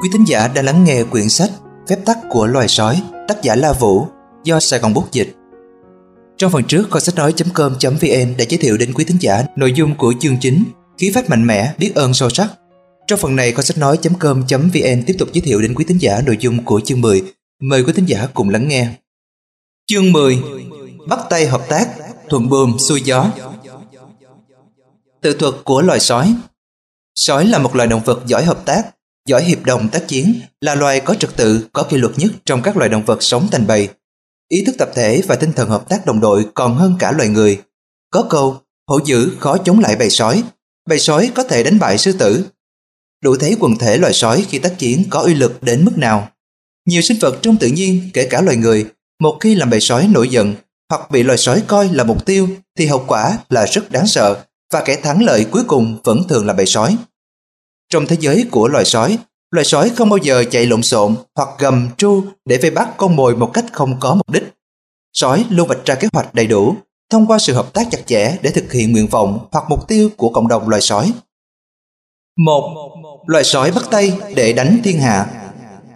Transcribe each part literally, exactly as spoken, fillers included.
Quý thính giả đang lắng nghe quyển sách Phép tắc của loài sói, tác giả La Vũ, do Sài Gòn Bút dịch. Trong phần trước, kho sách nói chấm com chấm vn đã giới thiệu đến quý thính giả nội dung của chương chính Khí phách mạnh mẽ, biết ơn sâu sắc. Trong phần này, kho sách nói chấm com chấm vn tiếp tục giới thiệu đến quý thính giả nội dung của chương mười. Mời quý thính giả cùng lắng nghe. Chương mười. Bắt tay hợp tác, thuận buồm xuôi gió. Tự thuật của loài sói. Sói là một loài động vật giỏi hợp tác, giỏi hiệp đồng tác chiến, là loài có trật tự, có kỷ luật nhất trong các loài động vật sống thành bầy. Ý thức tập thể và tinh thần hợp tác đồng đội còn hơn cả loài người. Có câu, hổ dữ khó chống lại bầy sói, bầy sói có thể đánh bại sư tử. Đủ thấy quần thể loài sói khi tác chiến có uy lực đến mức nào. Nhiều sinh vật trong tự nhiên, kể cả loài người, một khi làm bầy sói nổi giận hoặc bị loài sói coi là mục tiêu thì hậu quả là rất đáng sợ, và kẻ thắng lợi cuối cùng vẫn thường là bầy sói. Trong thế giới của loài sói, loài sói không bao giờ chạy lộn xộn hoặc gầm tru để vây bắt con mồi một cách không có mục đích. Sói luôn vạch ra kế hoạch đầy đủ, thông qua sự hợp tác chặt chẽ để thực hiện nguyện vọng hoặc mục tiêu của cộng đồng loài sói. một. Loài sói bắt tay để đánh thiên hạ.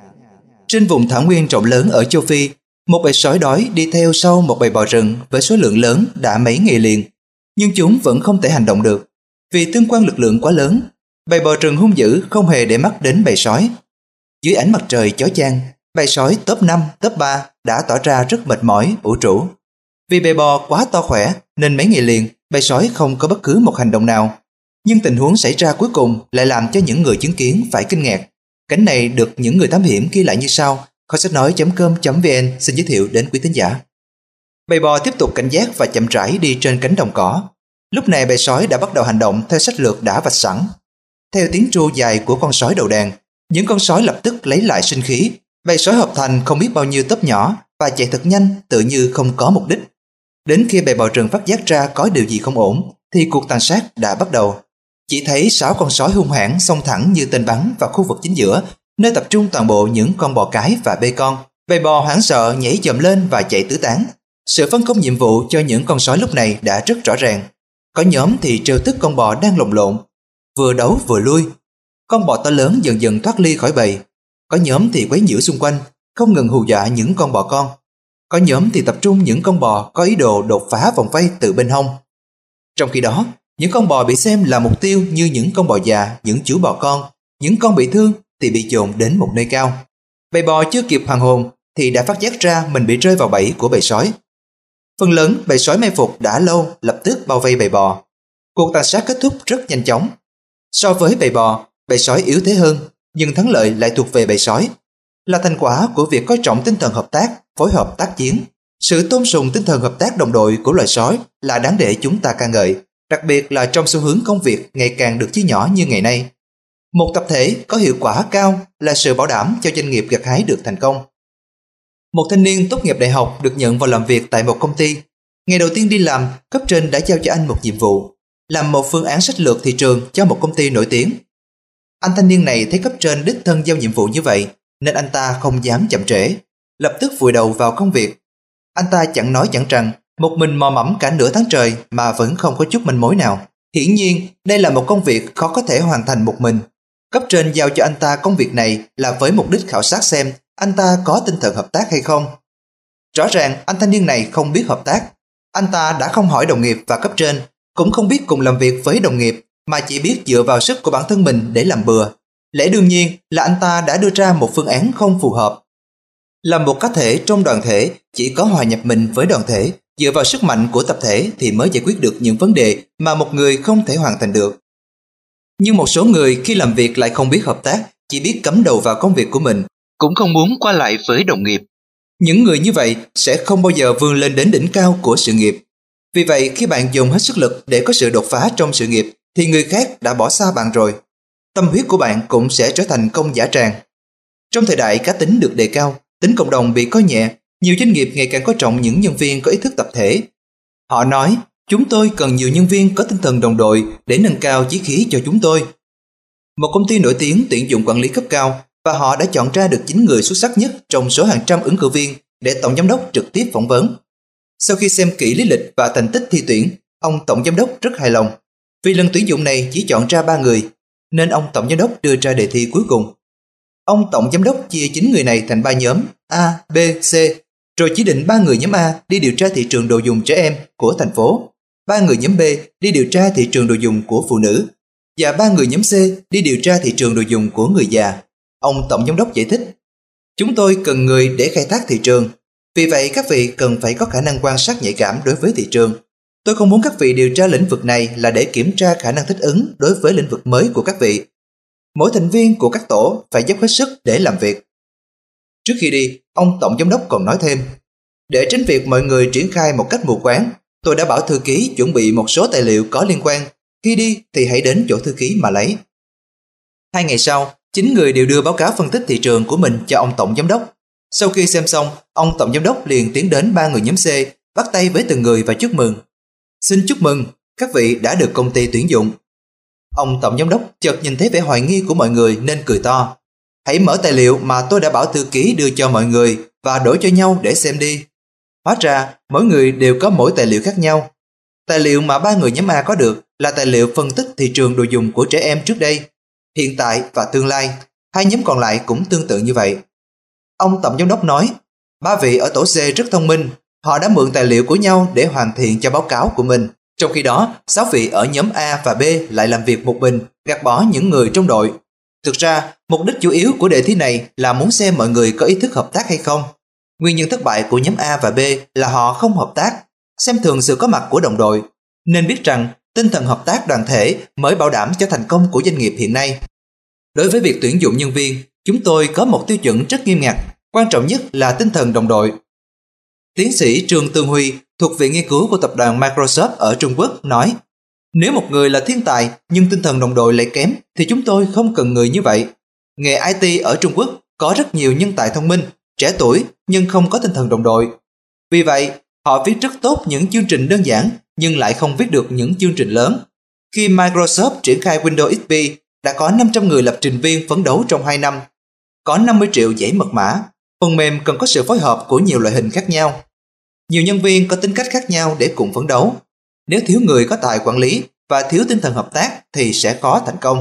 Trên vùng thảo nguyên rộng lớn ở châu Phi, một bầy sói đói đi theo sau một bầy bò rừng với số lượng lớn đã mấy ngày liền, nhưng chúng vẫn không thể hành động được. Vì tương quan lực lượng quá lớn, bầy bò rừng hung dữ không hề để mắt đến bầy sói. Dưới ánh mặt trời chói chang, bầy sói top năm, top ba đã tỏ ra rất mệt mỏi, ủ rũ. Vì bầy bò quá to khỏe nên mấy ngày liền bầy sói không có bất cứ một hành động nào. Nhưng tình huống xảy ra cuối cùng lại làm cho những người chứng kiến phải kinh ngạc. Cảnh này được những người thám hiểm ghi lại như sau. Kho sách nói chấm com chấm vn xin giới thiệu đến quý thính giả. Bầy bò tiếp tục cảnh giác và chậm rãi đi trên cánh đồng cỏ. Lúc này bầy sói đã bắt đầu hành động theo sách lược đã vạch sẵn. Theo tiếng tru dài của con sói đầu đàn, những con sói lập tức lấy lại sinh khí. Bầy sói hợp thành không biết bao nhiêu tớp nhỏ và chạy thật nhanh, tự như không có mục đích. Đến khi bầy bò rừng phát giác ra có điều gì không ổn thì cuộc tàn sát đã bắt đầu. Chỉ thấy sáu con sói hung hãn xông thẳng như tên bắn vào khu vực chính giữa, nơi tập trung toàn bộ những con bò cái và bê con. Bầy bò hoảng sợ nhảy dầm lên và chạy tứ tán. Sự phân công nhiệm vụ cho những con sói lúc này đã rất rõ ràng. Có nhóm thì trêu tức con bò đang lồng lộn, vừa đấu vừa lui. Con bò to lớn dần dần thoát ly khỏi bầy. Có nhóm thì quấy nhiễu xung quanh, không ngừng hù dọa những con bò con. Có nhóm thì tập trung những con bò có ý đồ đột phá vòng vây từ bên hông. Trong khi đó, những con bò bị xem là mục tiêu như những con bò già, những chú bò con, những con bị thương thì bị dồn đến một nơi cao. Bầy bò chưa kịp hoàn hồn thì đã phát giác ra mình bị rơi vào bẫy của bầy sói. Phần lớn bầy sói mai phục đã lâu lập tức bao vây bầy bò. Cuộc tàn sát kết thúc rất nhanh chóng. So với bầy bò, bầy sói yếu thế hơn, nhưng thắng lợi lại thuộc về bầy sói. Là thành quả của việc coi trọng tinh thần hợp tác, phối hợp tác chiến. Sự tôn sùng tinh thần hợp tác đồng đội của loài sói là đáng để chúng ta ca ngợi, đặc biệt là trong xu hướng công việc ngày càng được chia nhỏ như ngày nay. Một tập thể có hiệu quả cao là sự bảo đảm cho doanh nghiệp gặt hái được thành công. Một thanh niên tốt nghiệp đại học được nhận vào làm việc tại một công ty. Ngày đầu tiên đi làm, cấp trên đã giao cho anh một nhiệm vụ, làm một phương án sách lược thị trường cho một công ty nổi tiếng. Anh thanh niên này thấy cấp trên đích thân giao nhiệm vụ như vậy, nên anh ta không dám chậm trễ, lập tức vùi đầu vào công việc. Anh ta chẳng nói chẳng rằng, một mình mò mẫm cả nửa tháng trời mà vẫn không có chút manh mối nào. Hiển nhiên, đây là một công việc khó có thể hoàn thành một mình. Cấp trên giao cho anh ta công việc này là với mục đích khảo sát xem anh ta có tinh thần hợp tác hay không. Rõ ràng anh thanh niên này không biết hợp tác. Anh ta đã không hỏi đồng nghiệp và cấp trên, cũng không biết cùng làm việc với đồng nghiệp, mà chỉ biết dựa vào sức của bản thân mình để làm bừa. Lẽ đương nhiên là anh ta đã đưa ra một phương án không phù hợp. Là một cá thể trong đoàn thể, chỉ có hòa nhập mình với đoàn thể, dựa vào sức mạnh của tập thể thì mới giải quyết được những vấn đề mà một người không thể hoàn thành được. Nhưng một số người khi làm việc lại không biết hợp tác, chỉ biết cắm đầu vào công việc của mình, cũng không muốn qua lại với đồng nghiệp. Những người như vậy sẽ không bao giờ vươn lên đến đỉnh cao của sự nghiệp. Vì vậy, khi bạn dùng hết sức lực để có sự đột phá trong sự nghiệp, thì người khác đã bỏ xa bạn rồi. Tâm huyết của bạn cũng sẽ trở thành công dã tràng. Trong thời đại cá tính được đề cao, tính cộng đồng bị coi nhẹ, nhiều doanh nghiệp ngày càng coi trọng những nhân viên có ý thức tập thể. Họ nói, chúng tôi cần nhiều nhân viên có tinh thần đồng đội để nâng cao chí khí cho chúng tôi. Một công ty nổi tiếng tuyển dụng quản lý cấp cao và họ đã chọn ra được chín người xuất sắc nhất trong số hàng trăm ứng cử viên để tổng giám đốc trực tiếp phỏng vấn. Sau khi xem kỹ lý lịch và thành tích thi tuyển, ông tổng giám đốc rất hài lòng. Vì lần tuyển dụng này chỉ chọn ra ba người, nên ông tổng giám đốc đưa ra đề thi cuối cùng. Ông tổng giám đốc chia chín người này thành ba nhóm A, B, C, rồi chỉ định ba người nhóm A đi điều tra thị trường đồ dùng trẻ em của thành phố, ba người nhóm B đi điều tra thị trường đồ dùng của phụ nữ, và ba người nhóm C đi điều tra thị trường đồ dùng của người già. Ông tổng giám đốc giải thích, chúng tôi cần người để khai thác thị trường, vì vậy các vị cần phải có khả năng quan sát nhạy cảm đối với thị trường. Tôi không muốn các vị điều tra lĩnh vực này là để kiểm tra khả năng thích ứng đối với lĩnh vực mới của các vị. Mỗi thành viên của các tổ phải dốc hết sức để làm việc. Trước khi đi, ông tổng giám đốc còn nói thêm, để tránh việc mọi người triển khai một cách mù quáng, tôi đã bảo thư ký chuẩn bị một số tài liệu có liên quan. Khi đi thì hãy đến chỗ thư ký mà lấy. Hai ngày sau, chín người đều đưa báo cáo phân tích thị trường của mình cho ông tổng giám đốc. Sau khi xem xong, ông tổng giám đốc liền tiến đến ba người nhóm C, bắt tay với từng người và chúc mừng. Xin chúc mừng, các vị đã được công ty tuyển dụng. Ông tổng giám đốc chợt nhìn thấy vẻ hoài nghi của mọi người nên cười to. Hãy mở tài liệu mà tôi đã bảo thư ký đưa cho mọi người và đổi cho nhau để xem đi. Hóa ra, mỗi người đều có mỗi tài liệu khác nhau. Tài liệu mà ba người nhóm A có được là tài liệu phân tích thị trường đồ dùng của trẻ em trước đây, hiện tại và tương lai. Hai nhóm còn lại cũng tương tự như vậy. Ông tổng giám đốc nói, ba vị ở tổ C rất thông minh, họ đã mượn tài liệu của nhau để hoàn thiện cho báo cáo của mình. Trong khi đó, sáu vị ở nhóm A và B lại làm việc một mình, gạt bỏ những người trong đội. Thực ra, mục đích chủ yếu của đề thi này là muốn xem mọi người có ý thức hợp tác hay không. Nguyên nhân thất bại của nhóm A và B là họ không hợp tác, xem thường sự có mặt của đồng đội, nên biết rằng tinh thần hợp tác đoàn thể mới bảo đảm cho thành công của doanh nghiệp hiện nay. Đối với việc tuyển dụng nhân viên, chúng tôi có một tiêu chuẩn rất nghiêm ngặt, quan trọng nhất là tinh thần đồng đội. Tiến sĩ Trương Tương Huy thuộc Viện Nghiên cứu của tập đoàn Microsoft ở Trung Quốc nói, nếu một người là thiên tài nhưng tinh thần đồng đội lại kém thì chúng tôi không cần người như vậy. Nghề i tê ở Trung Quốc có rất nhiều nhân tài thông minh, trẻ tuổi nhưng không có tinh thần đồng đội. Vì vậy, họ viết rất tốt những chương trình đơn giản nhưng lại không viết được những chương trình lớn. Khi Microsoft triển khai Windows ích pê, đã có năm trăm người lập trình viên phấn đấu trong hai năm. Có năm mươi triệu dãy mật mã, phần mềm cần có sự phối hợp của nhiều loại hình khác nhau. Nhiều nhân viên có tính cách khác nhau để cùng phấn đấu. Nếu thiếu người có tài quản lý và thiếu tinh thần hợp tác thì sẽ khó thành công.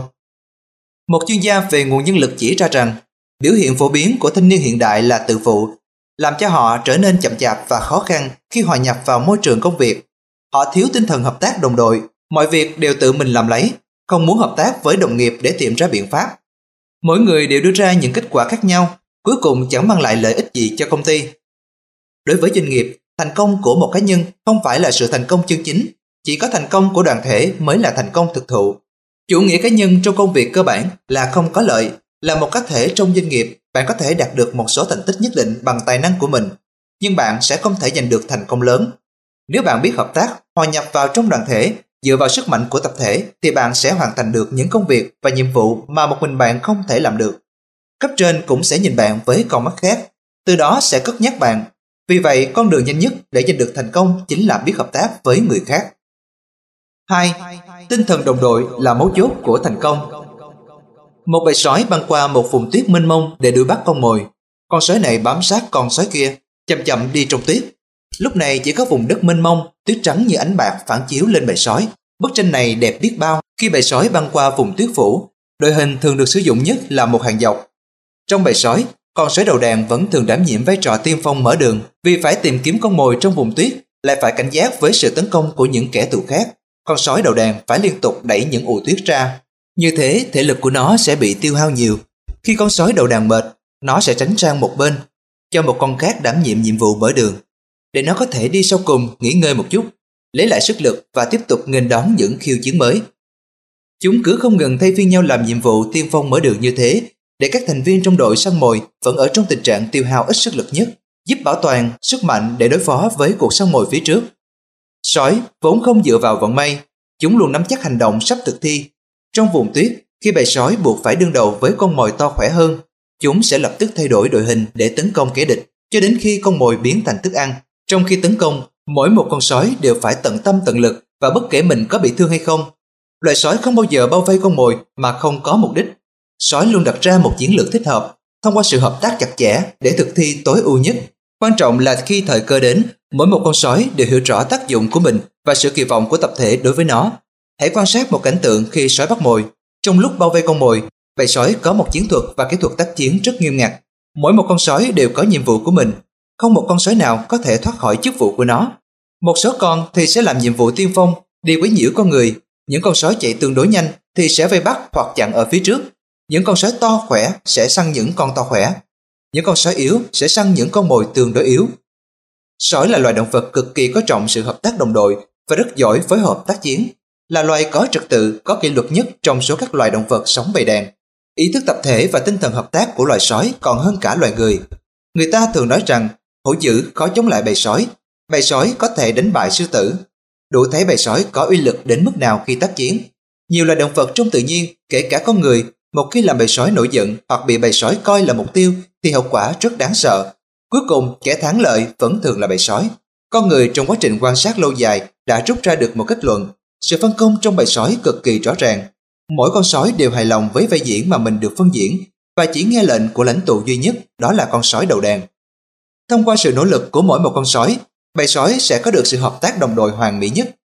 Một chuyên gia về nguồn nhân lực chỉ ra rằng, biểu hiện phổ biến của thanh niên hiện đại là tự phụ, làm cho họ trở nên chậm chạp và khó khăn khi hòa nhập vào môi trường công việc. Họ thiếu tinh thần hợp tác đồng đội, mọi việc đều tự mình làm lấy, không muốn hợp tác với đồng nghiệp để tìm ra biện pháp. Mỗi người đều đưa ra những kết quả khác nhau, cuối cùng chẳng mang lại lợi ích gì cho công ty. Đối với doanh nghiệp, thành công của một cá nhân không phải là sự thành công chân chính, chỉ có thành công của đoàn thể mới là thành công thực thụ. Chủ nghĩa cá nhân trong công việc cơ bản là không có lợi. Là một cá thể trong doanh nghiệp, bạn có thể đạt được một số thành tích nhất định bằng tài năng của mình, nhưng bạn sẽ không thể giành được thành công lớn. Nếu bạn biết hợp tác, hòa nhập vào trong đoàn thể, dựa vào sức mạnh của tập thể, thì bạn sẽ hoàn thành được những công việc và nhiệm vụ mà một mình bạn không thể làm được. Cấp trên cũng sẽ nhìn bạn với con mắt khác, từ đó sẽ cất nhắc bạn. Vì vậy, con đường nhanh nhất để giành được thành công chính là biết hợp tác với người khác. hai. Tinh thần đồng đội là mấu chốt của thành công. Một bầy sói băng qua một vùng tuyết mênh mông để đuổi bắt con mồi. Con sói này bám sát con sói kia, chậm chậm đi trong tuyết. Lúc này chỉ có vùng đất mênh mông, tuyết trắng như ánh bạc phản chiếu lên bầy sói. Bức tranh này đẹp biết bao. Khi bầy sói băng qua vùng tuyết phủ, đội hình thường được sử dụng nhất là một hàng dọc. Trong bầy sói, con sói đầu đàn vẫn thường đảm nhiệm vai trò tiên phong mở đường, vì phải tìm kiếm con mồi trong vùng tuyết, lại phải cảnh giác với sự tấn công của những kẻ thù khác. Con sói đầu đàn phải liên tục đẩy những ụ tuyết ra. Như thế, thể lực của nó sẽ bị tiêu hao nhiều. Khi con sói đầu đàn mệt, nó sẽ tránh sang một bên, cho một con khác đảm nhiệm nhiệm vụ mở đường, để nó có thể đi sau cùng nghỉ ngơi một chút, lấy lại sức lực và tiếp tục nghênh đón những khiêu chiến mới. Chúng cứ không ngừng thay phiên nhau làm nhiệm vụ tiên phong mở đường như thế, để các thành viên trong đội săn mồi vẫn ở trong tình trạng tiêu hao ít sức lực nhất, giúp bảo toàn sức mạnh để đối phó với cuộc săn mồi phía trước. Sói vốn không dựa vào vận may, chúng luôn nắm chắc hành động sắp thực thi. Trong vùng tuyết, khi bầy sói buộc phải đương đầu với con mồi to khỏe hơn, chúng sẽ lập tức thay đổi đội hình để tấn công kẻ địch, cho đến khi con mồi biến thành thức ăn. Trong khi tấn công, mỗi một con sói đều phải tận tâm tận lực và bất kể mình có bị thương hay không. Loài sói không bao giờ bao vây con mồi mà không có mục đích. Sói luôn đặt ra một chiến lược thích hợp, thông qua sự hợp tác chặt chẽ để thực thi tối ưu nhất. Quan trọng là khi thời cơ đến, mỗi một con sói đều hiểu rõ tác dụng của mình và sự kỳ vọng của tập thể đối với nó. Hãy quan sát một cảnh tượng khi sói bắt mồi. Trong lúc bao vây con mồi, Bầy sói có một chiến thuật và kỹ thuật tác chiến rất nghiêm ngặt. Mỗi một con sói đều có nhiệm vụ của mình. Không một con sói nào có thể thoát khỏi chức vụ của nó. Một số con thì sẽ làm nhiệm vụ tiên phong, đi quấy nhiễu con người. Những con sói chạy tương đối nhanh thì sẽ vây bắt hoặc chặn ở phía trước. Những con sói to khỏe sẽ săn những con to khỏe. Những con sói yếu sẽ săn những con mồi tương đối yếu. Sói là loài động vật cực kỳ có trọng sự hợp tác đồng đội và rất giỏi phối hợp tác chiến. Là loài có trật tự, có kỷ luật nhất trong số các loài động vật sống bầy đàn. Ý thức tập thể và tinh thần hợp tác của loài sói còn hơn cả loài người. Người ta thường nói rằng hổ dữ khó chống lại bầy sói, bầy sói có thể đánh bại sư tử. Đủ thấy bầy sói có uy lực đến mức nào khi tác chiến. Nhiều loài động vật trong tự nhiên, kể cả con người, một khi làm bầy sói nổi giận hoặc bị bầy sói coi là mục tiêu thì hậu quả rất đáng sợ. Cuối cùng, kẻ thắng lợi vẫn thường là bầy sói. Con người trong quá trình quan sát lâu dài đã rút ra được một kết luận. Sự phân công trong bầy sói cực kỳ rõ ràng. Mỗi con sói đều hài lòng với vai diễn mà mình được phân diễn và chỉ nghe lệnh của lãnh tụ duy nhất, đó là con sói đầu đàn. Thông qua sự nỗ lực của mỗi một con sói, bầy sói sẽ có được sự hợp tác đồng đội hoàn mỹ nhất.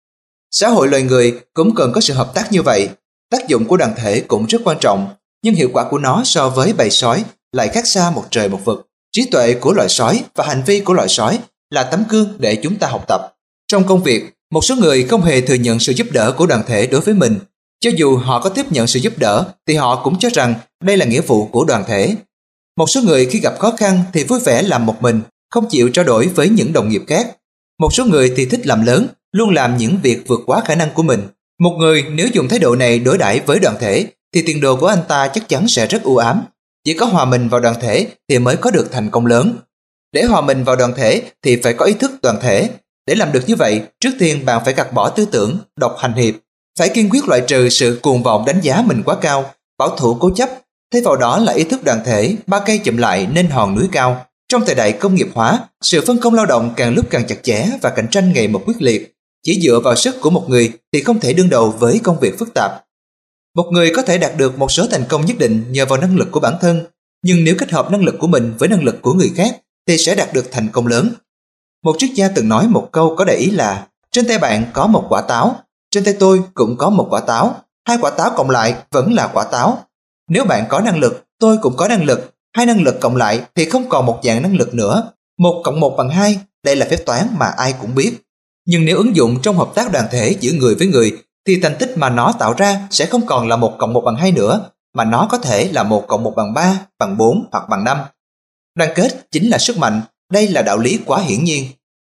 Xã hội loài người cũng cần có sự hợp tác như vậy. Tác dụng của đoàn thể cũng rất quan trọng, nhưng hiệu quả của nó so với bầy sói lại khác xa một trời một vực. Trí tuệ của loài sói và hành vi của loài sói là tấm gương để chúng ta học tập. Trong công việc, một số người không hề thừa nhận sự giúp đỡ của đoàn thể đối với mình. Cho dù họ có tiếp nhận sự giúp đỡ thì họ cũng cho rằng đây là nghĩa vụ của đoàn thể. Một số người khi gặp khó khăn thì vui vẻ làm một mình, không chịu trao đổi với những đồng nghiệp khác. Một số người thì thích làm lớn, luôn làm những việc vượt quá khả năng của mình. Một người nếu dùng thái độ này đối đãi với đoàn thể thì tiền đồ của anh ta chắc chắn sẽ rất u ám. Chỉ có hòa mình vào đoàn thể thì mới có được thành công lớn. Để hòa mình vào đoàn thể thì phải có ý thức đoàn thể. Để làm được như vậy, trước tiên bạn phải gạt bỏ tư tưởng độc hành hiệp, phải kiên quyết loại trừ sự cuồng vọng đánh giá mình quá cao, bảo thủ cố chấp. Thay vào đó là ý thức đoàn thể, ba cây chụm lại nên hòn núi cao. Trong thời đại công nghiệp hóa, sự phân công lao động càng lúc càng chặt chẽ và cạnh tranh ngày một quyết liệt. Chỉ dựa vào sức của một người thì không thể đương đầu với công việc phức tạp. Một người có thể đạt được một số thành công nhất định nhờ vào năng lực của bản thân, nhưng nếu kết hợp năng lực của mình với năng lực của người khác thì sẽ đạt được thành công lớn. Một triết gia từng nói một câu có đại ý là: trên tay bạn có một quả táo, trên tay tôi cũng có một quả táo, hai quả táo cộng lại vẫn là quả táo. Nếu bạn có năng lực, tôi cũng có năng lực, hai năng lực cộng lại thì không còn một dạng năng lực nữa. Một cộng một bằng hai, đây là phép toán mà ai cũng biết. Nhưng nếu ứng dụng trong hợp tác đoàn thể giữa người với người thì thành tích mà nó tạo ra sẽ không còn là một cộng một bằng hai nữa, mà nó có thể là một cộng một bằng ba, bằng bốn hoặc bằng năm. Đoàn kết chính là sức mạnh, đây là đạo lý quá hiển nhiên.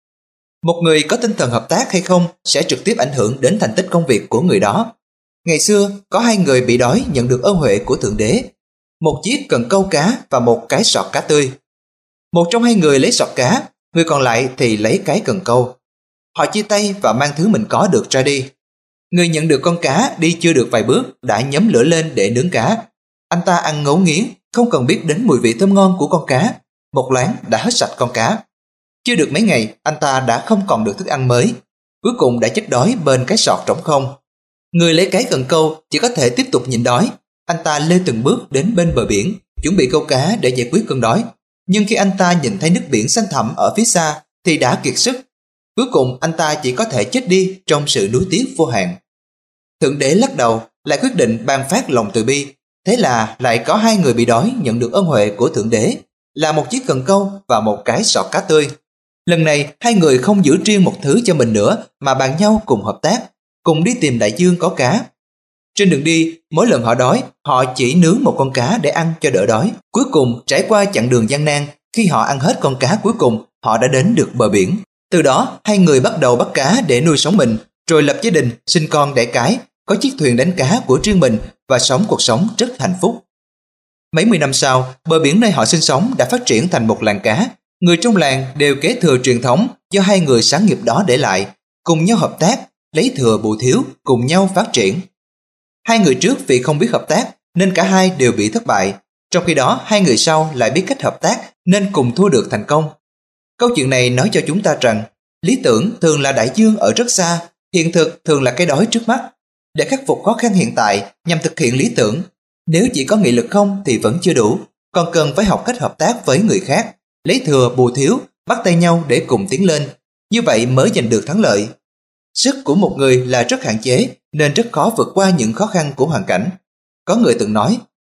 Một người có tinh thần hợp tác hay không sẽ trực tiếp ảnh hưởng đến thành tích công việc của người đó. Ngày xưa, có hai người bị đói nhận được ơn huệ của Thượng Đế. Một chiếc cần câu cá và một cái sọt cá tươi. Một trong hai người lấy sọt cá, người còn lại thì lấy cái cần câu. Họ chia tay và mang thứ mình có được ra đi. Người nhận được con cá đi chưa được vài bước đã nhấm lửa lên để nướng cá. Anh ta ăn ngấu nghiến, không cần biết đến mùi vị thơm ngon của con cá. Một loáng đã hết sạch con cá. Chưa được mấy ngày, anh ta đã không còn được thức ăn mới. Cuối cùng đã chết đói bên cái sọt trống không. Người lấy cái cần câu chỉ có thể tiếp tục nhịn đói. Anh ta lê từng bước đến bên bờ biển, chuẩn bị câu cá để giải quyết cơn đói. Nhưng khi anh ta nhìn thấy nước biển xanh thẳm ở phía xa thì đã kiệt sức. Cuối cùng anh ta chỉ có thể chết đi trong sự nuối tiếc vô hạn. Thượng Đế lắc đầu, lại quyết định ban phát lòng từ bi. Thế là lại có hai người bị đói nhận được ơn huệ của Thượng Đế, là một chiếc cần câu và một cái sọt cá tươi. Lần này hai người không giữ riêng một thứ cho mình nữa mà bàn nhau cùng hợp tác, cùng đi tìm đại dương có cá. Trên đường đi, mỗi lần họ đói, họ chỉ nướng một con cá để ăn cho đỡ đói. Cuối cùng, trải qua chặng đường gian nan, khi họ ăn hết con cá cuối cùng, họ đã đến được bờ biển. Từ đó, hai người bắt đầu bắt cá để nuôi sống mình, rồi lập gia đình, sinh con đẻ cái, có chiếc thuyền đánh cá của riêng mình và sống cuộc sống rất hạnh phúc. Mấy mươi năm sau, bờ biển nơi họ sinh sống đã phát triển thành một làng cá. Người trong làng đều kế thừa truyền thống do hai người sáng nghiệp đó để lại, cùng nhau hợp tác, lấy thừa bù thiếu, cùng nhau phát triển. Hai người trước vì không biết hợp tác nên cả hai đều bị thất bại, trong khi đó hai người sau lại biết cách hợp tác nên cùng thu được thành công. Câu chuyện này nói cho chúng ta rằng lý tưởng thường là đại dương ở rất xa, hiện thực thường là cái đói trước mắt. Để khắc phục khó khăn hiện tại nhằm thực hiện lý tưởng, nếu chỉ có nghị lực không thì vẫn chưa đủ, còn cần phải học cách hợp tác với người khác, lấy thừa bù thiếu, bắt tay nhau để cùng tiến lên, như vậy mới giành được thắng lợi. Sức của một người là rất hạn chế nên rất khó vượt qua những khó khăn của hoàn cảnh. Có người từng nói,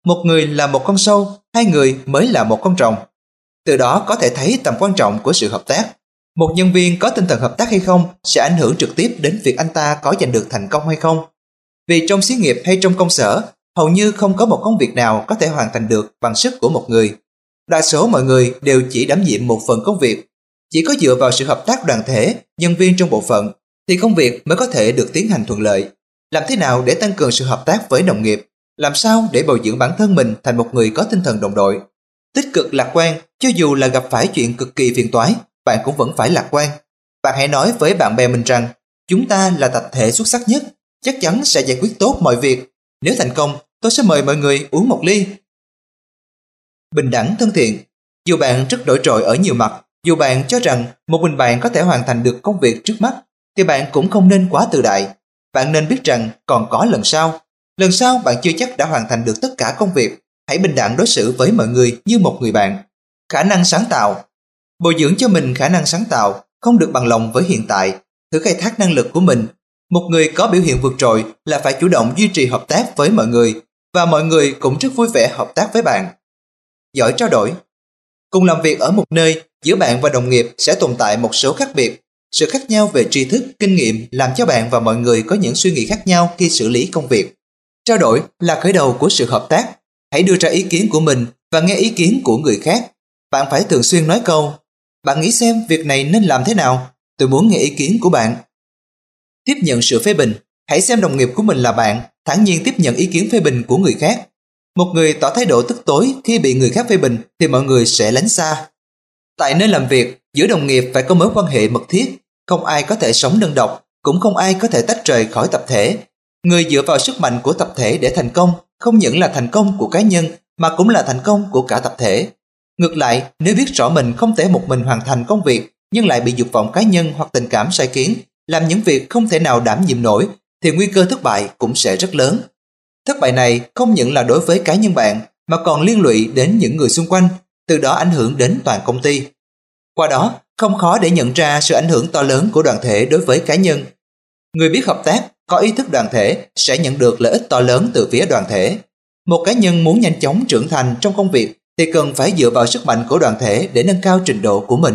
Một người là một con sâu, hai người mới là một con rồng. Từ đó có thể thấy tầm quan trọng của sự hợp tác. Một nhân viên có tinh thần hợp tác hay không sẽ ảnh hưởng trực tiếp đến việc anh ta có giành được thành công hay không. Vì trong xí nghiệp hay trong công sở, hầu như không có một công việc nào có thể hoàn thành được bằng sức của một người. Đa số mọi người đều chỉ đảm nhiệm một phần công việc. Chỉ có dựa vào sự hợp tác đoàn thể, nhân viên trong bộ phận, thì công việc mới có thể được tiến hành thuận lợi. Làm thế nào để tăng cường sự hợp tác với đồng nghiệp? Làm sao để bồi dưỡng bản thân mình thành một người có tinh thần đồng đội? Tích cực lạc quan, cho dù là gặp phải chuyện cực kỳ phiền toái, bạn cũng vẫn phải lạc quan. Bạn hãy nói với bạn bè mình rằng, chúng ta là tập thể xuất sắc nhất, chắc chắn sẽ giải quyết tốt mọi việc. Nếu thành công, tôi sẽ mời mọi người uống một ly. Bình đẳng thân thiện. Dù bạn rất nổi trội ở nhiều mặt, dù bạn cho rằng một mình bạn có thể hoàn thành được công việc trước mắt, thì bạn cũng không nên quá tự đại. Bạn nên biết rằng còn có lần sau. Lần sau bạn chưa chắc đã hoàn thành được tất cả công việc. Hãy bình đẳng đối xử với mọi người như một người bạn. Khả năng sáng tạo. Bồi dưỡng cho mình khả năng sáng tạo, không được bằng lòng với hiện tại. Thử khai thác năng lực của mình. Một người có biểu hiện vượt trội là phải chủ động duy trì hợp tác với mọi người, và mọi người cũng rất vui vẻ hợp tác với bạn. Giỏi trao đổi. Cùng làm việc ở một nơi, giữa bạn và đồng nghiệp sẽ tồn tại một số khác biệt. Sự khác nhau về tri thức, kinh nghiệm làm cho bạn và mọi người có những suy nghĩ khác nhau khi xử lý công việc. Trao đổi là khởi đầu của sự hợp tác. Hãy đưa ra ý kiến của mình và nghe ý kiến của người khác. Bạn phải thường xuyên nói câu, bạn nghĩ xem việc này nên làm thế nào? Tôi muốn nghe ý kiến của bạn. Tiếp nhận sự phê bình. Hãy xem đồng nghiệp của mình là bạn, thản nhiên tiếp nhận ý kiến phê bình của người khác. Một người tỏ thái độ tức tối khi bị người khác phê bình thì mọi người sẽ lánh xa. Tại nơi làm việc, giữa đồng nghiệp phải có mối quan hệ mật thiết. Không ai có thể sống đơn độc, cũng không ai có thể tách rời khỏi tập thể. Người dựa vào sức mạnh của tập thể để thành công, không những là thành công của cá nhân mà cũng là thành công của cả tập thể. Ngược lại, nếu biết rõ mình không thể một mình hoàn thành công việc, nhưng lại bị dục vọng cá nhân hoặc tình cảm sai khiến, làm những việc không thể nào đảm nhiệm nổi, thì nguy cơ thất bại cũng sẽ rất lớn. Thất bại này không những là đối với cá nhân bạn, mà còn liên lụy đến những người xung quanh, từ đó ảnh hưởng đến toàn công ty. Qua đó, không khó để nhận ra sự ảnh hưởng to lớn của đoàn thể đối với cá nhân. Người biết hợp tác, có ý thức đoàn thể sẽ nhận được lợi ích to lớn từ phía đoàn thể. Một cá nhân muốn nhanh chóng trưởng thành trong công việc thì cần phải dựa vào sức mạnh của đoàn thể để nâng cao trình độ của mình.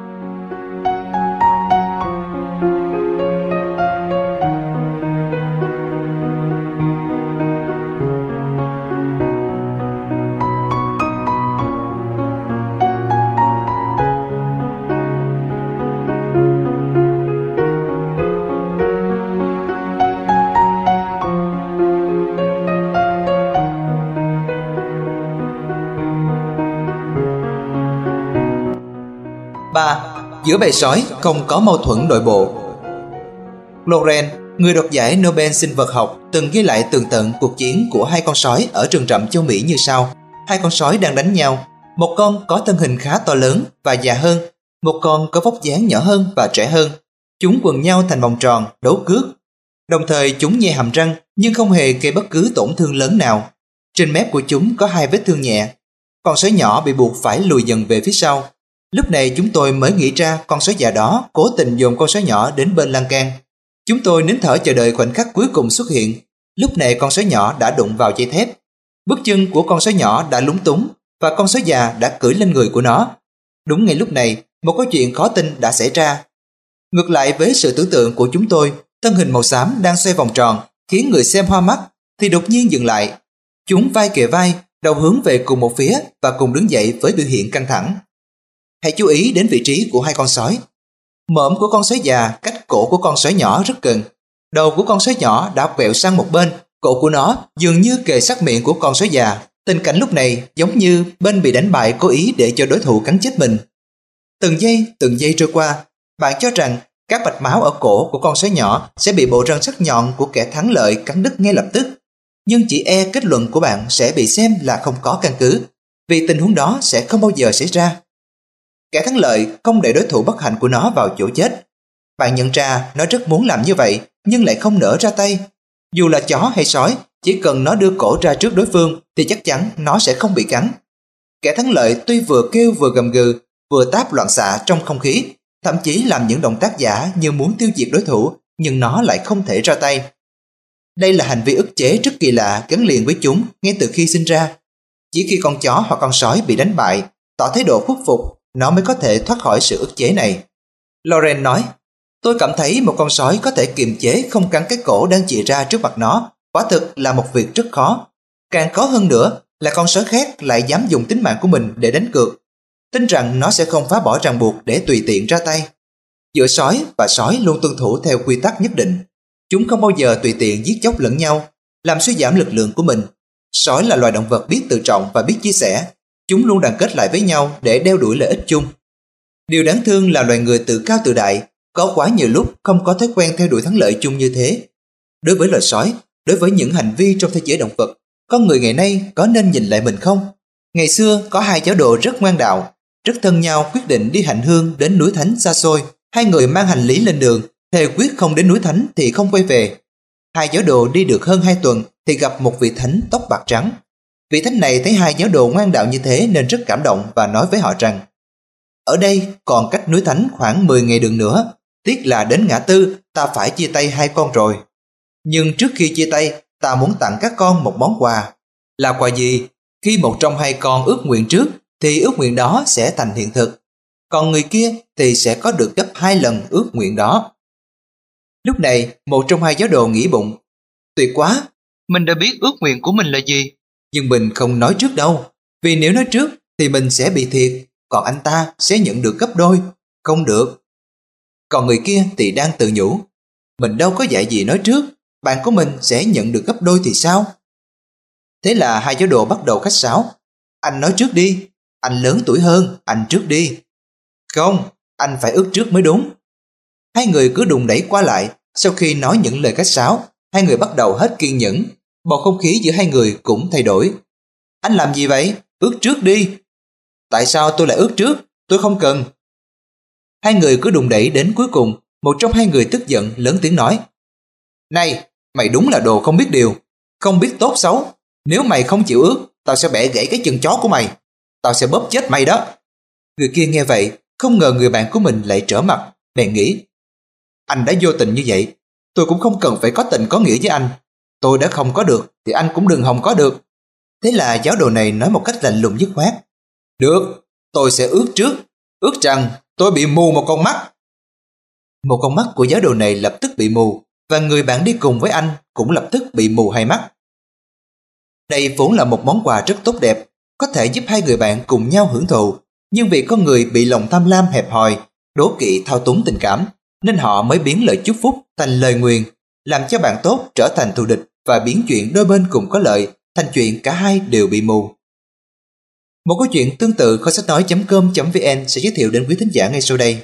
ba. Giữa bầy sói không có mâu thuẫn nội bộ. Loren, người đoạt giải Nobel sinh vật học, từng ghi lại tường tận cuộc chiến của hai con sói ở rừng rậm châu Mỹ như sau. Hai con sói đang đánh nhau. Một con có thân hình khá to lớn và già hơn, một con có vóc dáng nhỏ hơn và trẻ hơn. Chúng quần nhau thành vòng tròn, đấu cướp. Đồng thời chúng nhe hàm răng nhưng không hề gây bất cứ tổn thương lớn nào. Trên mép của chúng có hai vết thương nhẹ. Con sói nhỏ bị buộc phải lùi dần về phía sau. Lúc này chúng tôi mới nghĩ ra con sói già đó cố tình dồn con sói nhỏ đến bên lan can. Chúng tôi nín thở chờ đợi khoảnh khắc cuối cùng xuất hiện. Lúc này con sói nhỏ đã đụng vào dây thép. Bước chân của con sói nhỏ đã lúng túng và con sói già đã cưỡi lên người của nó. Đúng ngay lúc này, một câu chuyện khó tin đã xảy ra. Ngược lại với sự tưởng tượng của chúng tôi, thân hình màu xám đang xoay vòng tròn khiến người xem hoa mắt thì đột nhiên dừng lại. Chúng vai kề vai, đầu hướng về cùng một phía và cùng đứng dậy với biểu hiện căng thẳng. Hãy chú ý đến vị trí của hai con sói. Mõm của con sói già cách cổ của con sói nhỏ rất gần. Đầu của con sói nhỏ đã quẹo sang một bên, cổ của nó dường như kề sát miệng của con sói già. Tình cảnh lúc này giống như bên bị đánh bại cố ý để cho đối thủ cắn chết mình. Từng giây, từng giây trôi qua, bạn cho rằng các mạch máu ở cổ của con sói nhỏ sẽ bị bộ răng sắc nhọn của kẻ thắng lợi cắn đứt ngay lập tức. Nhưng chỉ e kết luận của bạn sẽ bị xem là không có căn cứ, vì tình huống đó sẽ không bao giờ xảy ra. Kẻ thắng lợi không để đối thủ bất hạnh của nó vào chỗ chết. Bạn nhận ra nó rất muốn làm như vậy nhưng lại không nỡ ra tay. Dù là chó hay sói, chỉ cần nó đưa cổ ra trước đối phương thì chắc chắn nó sẽ không bị cắn. Kẻ thắng lợi tuy vừa kêu vừa gầm gừ, vừa táp loạn xạ trong không khí, thậm chí làm những động tác giả như muốn tiêu diệt đối thủ, nhưng nó lại không thể ra tay. Đây là hành vi ức chế rất kỳ lạ gắn liền với chúng ngay từ khi sinh ra. Chỉ khi con chó hoặc con sói bị đánh bại, tỏ thái độ khuất phục, nó mới có thể thoát khỏi sự ức chế này. Lauren nói, tôi cảm thấy một con sói có thể kiềm chế không cắn cái cổ đang chìa ra trước mặt nó, quả thực là một việc rất khó. Càng khó hơn nữa là con sói khác lại dám dùng tính mạng của mình để đánh cược, tin rằng nó sẽ không phá bỏ ràng buộc để tùy tiện ra tay. Giữa sói và sói luôn tuân thủ theo quy tắc nhất định. Chúng không bao giờ tùy tiện giết chóc lẫn nhau, làm suy giảm lực lượng của mình. Sói là loài động vật biết tự trọng và biết chia sẻ. Chúng luôn đoàn kết lại với nhau để đeo đuổi lợi ích chung. Điều đáng thương là loài người tự cao tự đại, có quá nhiều lúc không có thói quen theo đuổi thắng lợi chung như thế. Đối với loài sói, đối với những hành vi trong thế giới động vật, con người ngày nay có nên nhìn lại mình không? Ngày xưa có hai giáo đồ rất ngoan đạo, rất thân nhau quyết định đi hành hương đến núi Thánh xa xôi. Hai người mang hành lý lên đường, thề quyết không đến núi Thánh thì không quay về. Hai giáo đồ đi được hơn hai tuần thì gặp một vị thánh tóc bạc trắng. Vị thánh này thấy hai giáo đồ ngoan đạo như thế nên rất cảm động và nói với họ rằng: ở đây còn cách núi Thánh khoảng mười ngày đường nữa, tiếc là đến ngã tư ta phải chia tay hai con rồi. Nhưng trước khi chia tay, ta muốn tặng các con một món quà. Là quà gì? Khi một trong hai con ước nguyện trước thì ước nguyện đó sẽ thành hiện thực, còn người kia thì sẽ có được gấp hai lần ước nguyện đó. Lúc này, một trong hai giáo đồ nghĩ bụng: tuyệt quá, mình đã biết ước nguyện của mình là gì, nhưng mình không nói trước đâu, vì nếu nói trước thì mình sẽ bị thiệt, còn anh ta sẽ nhận được gấp đôi, không được. Còn người kia thì đang tự nhủ: mình đâu có dạy gì nói trước, bạn của mình sẽ nhận được gấp đôi thì sao? Thế là hai giáo đồ bắt đầu khách sáo: anh nói trước đi, anh lớn tuổi hơn, anh trước đi. Không, anh phải ước trước mới đúng. Hai người cứ đùng đẩy qua lại. Sau khi nói những lời khách sáo, hai người bắt đầu hết kiên nhẫn. Bầu không khí giữa hai người cũng thay đổi. Anh làm gì vậy? Ước trước đi. Tại sao tôi lại ước trước? Tôi không cần. Hai người cứ đùng đẩy đến cuối cùng, một trong hai người tức giận lớn tiếng nói: này, mày đúng là đồ không biết điều, không biết tốt xấu. Nếu mày không chịu ước, tao sẽ bẻ gãy cái chân chó của mày. Tao sẽ bóp chết mày đó. Người kia nghe vậy, không ngờ người bạn của mình lại trở mặt, bèn nghĩ: anh đã vô tình như vậy, tôi cũng không cần phải có tình có nghĩa với anh. Tôi đã không có được thì anh cũng đừng hòng có được. Thế là giáo đồ này nói một cách lạnh lùng dứt khoát: được, tôi sẽ ước trước, ước rằng tôi bị mù một con mắt. Một con mắt của giáo đồ này lập tức bị mù, và người bạn đi cùng với anh cũng lập tức bị mù hai mắt. Đây vốn là một món quà rất tốt đẹp, có thể giúp hai người bạn cùng nhau hưởng thụ, nhưng vì con người bị lòng tham lam hẹp hòi, đố kỵ thao túng tình cảm, nên họ mới biến lời chúc phúc thành lời nguyền, làm cho bạn tốt trở thành thù địch và biến chuyện đôi bên cùng có lợi thành chuyện cả hai đều bị mù. Một câu chuyện tương tự kho sách nói chấm com chấm vn sẽ giới thiệu đến quý thính giả ngay sau đây.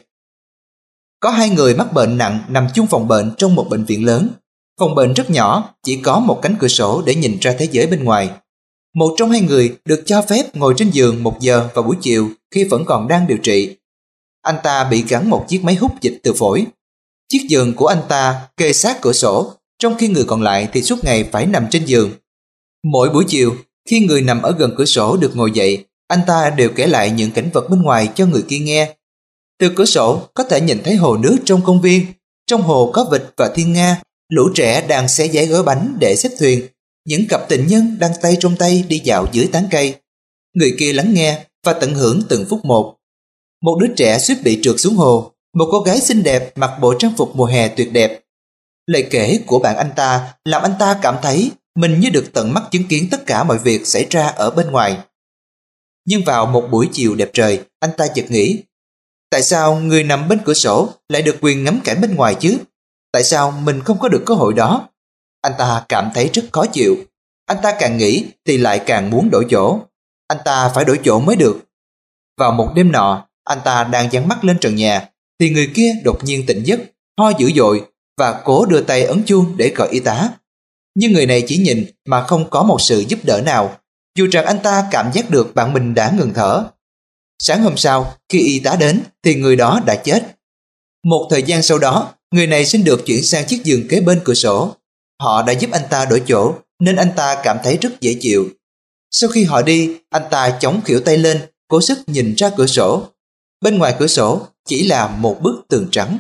Có hai người mắc bệnh nặng nằm chung phòng bệnh trong một bệnh viện lớn. Phòng bệnh rất nhỏ, chỉ có một cánh cửa sổ để nhìn ra thế giới bên ngoài. Một trong hai người được cho phép ngồi trên giường một giờ vào buổi chiều khi vẫn còn đang điều trị. Anh ta bị gắn một chiếc máy hút dịch từ phổi. Chiếc giường của anh ta kê sát cửa sổ, trong khi người còn lại thì suốt ngày phải nằm trên giường. Mỗi buổi chiều, khi người nằm ở gần cửa sổ được ngồi dậy, anh ta đều kể lại những cảnh vật bên ngoài cho người kia nghe. Từ cửa sổ có thể nhìn thấy hồ nước trong công viên. Trong hồ có vịt và thiên nga, lũ trẻ đang xé giấy gói bánh để xếp thuyền. Những cặp tình nhân đang tay trong tay đi dạo dưới tán cây. Người kia lắng nghe và tận hưởng từng phút một. Một đứa trẻ suýt bị trượt xuống hồ. Một cô gái xinh đẹp mặc bộ trang phục mùa hè tuyệt đẹp. Lời kể của bạn anh ta làm anh ta cảm thấy mình như được tận mắt chứng kiến tất cả mọi việc xảy ra ở bên ngoài. Nhưng vào một buổi chiều đẹp trời, anh ta chợt nghĩ: tại sao người nằm bên cửa sổ lại được quyền ngắm cảnh bên ngoài chứ? Tại sao mình không có được cơ hội đó? Anh ta cảm thấy rất khó chịu. Anh ta càng nghĩ thì lại càng muốn đổi chỗ. Anh ta phải đổi chỗ mới được. Vào một đêm nọ, anh ta đang dán mắt lên trần nhà thì người kia đột nhiên tỉnh giấc, ho dữ dội và cố đưa tay ấn chuông để gọi y tá. Nhưng người này chỉ nhìn mà không có một sự giúp đỡ nào, dù rằng anh ta cảm giác được bạn mình đã ngừng thở. Sáng hôm sau, khi y tá đến thì người đó đã chết. Một thời gian sau đó, người này xin được chuyển sang chiếc giường kế bên cửa sổ. Họ đã giúp anh ta đổi chỗ nên anh ta cảm thấy rất dễ chịu. Sau khi họ đi, anh ta chống khuỷu tay lên, cố sức nhìn ra cửa sổ. Bên ngoài cửa sổ chỉ là một bức tường trắng.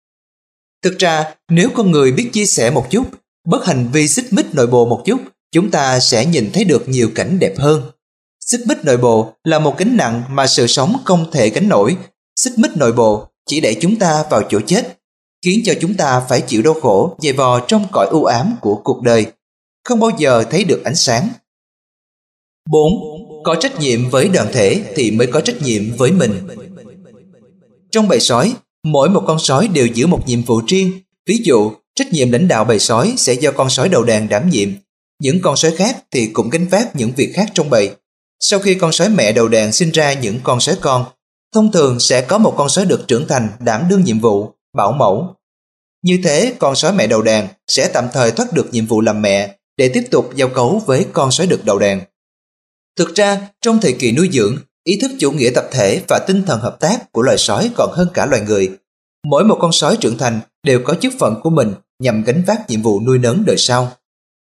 Thực ra, nếu con người biết chia sẻ một chút, bớt hành vi xích mích nội bộ một chút, chúng ta sẽ nhìn thấy được nhiều cảnh đẹp hơn. Xích mích nội bộ là một gánh nặng mà sự sống không thể gánh nổi. Xích mích nội bộ chỉ đẩy chúng ta vào chỗ chết, khiến cho chúng ta phải chịu đau khổ dày vò trong cõi u ám của cuộc đời, không bao giờ thấy được ánh sáng. bốn. Có trách nhiệm với đoàn thể thì mới có trách nhiệm với mình. Trong bầy sói, mỗi một con sói đều giữ một nhiệm vụ riêng. Ví dụ, trách nhiệm lãnh đạo bầy sói sẽ do con sói đầu đàn đảm nhiệm. Những con sói khác thì cũng gánh vác những việc khác trong bầy. Sau khi con sói mẹ đầu đàn sinh ra những con sói con, thông thường sẽ có một con sói được trưởng thành đảm đương nhiệm vụ, bảo mẫu. Như thế, con sói mẹ đầu đàn sẽ tạm thời thoát được nhiệm vụ làm mẹ để tiếp tục giao cấu với con sói đực đầu đàn. Thực ra, trong thời kỳ nuôi dưỡng, ý thức chủ nghĩa tập thể và tinh thần hợp tác của loài sói còn hơn cả loài người. Mỗi một con sói trưởng thành đều có chức phận của mình nhằm gánh vác nhiệm vụ nuôi nấng đời sau.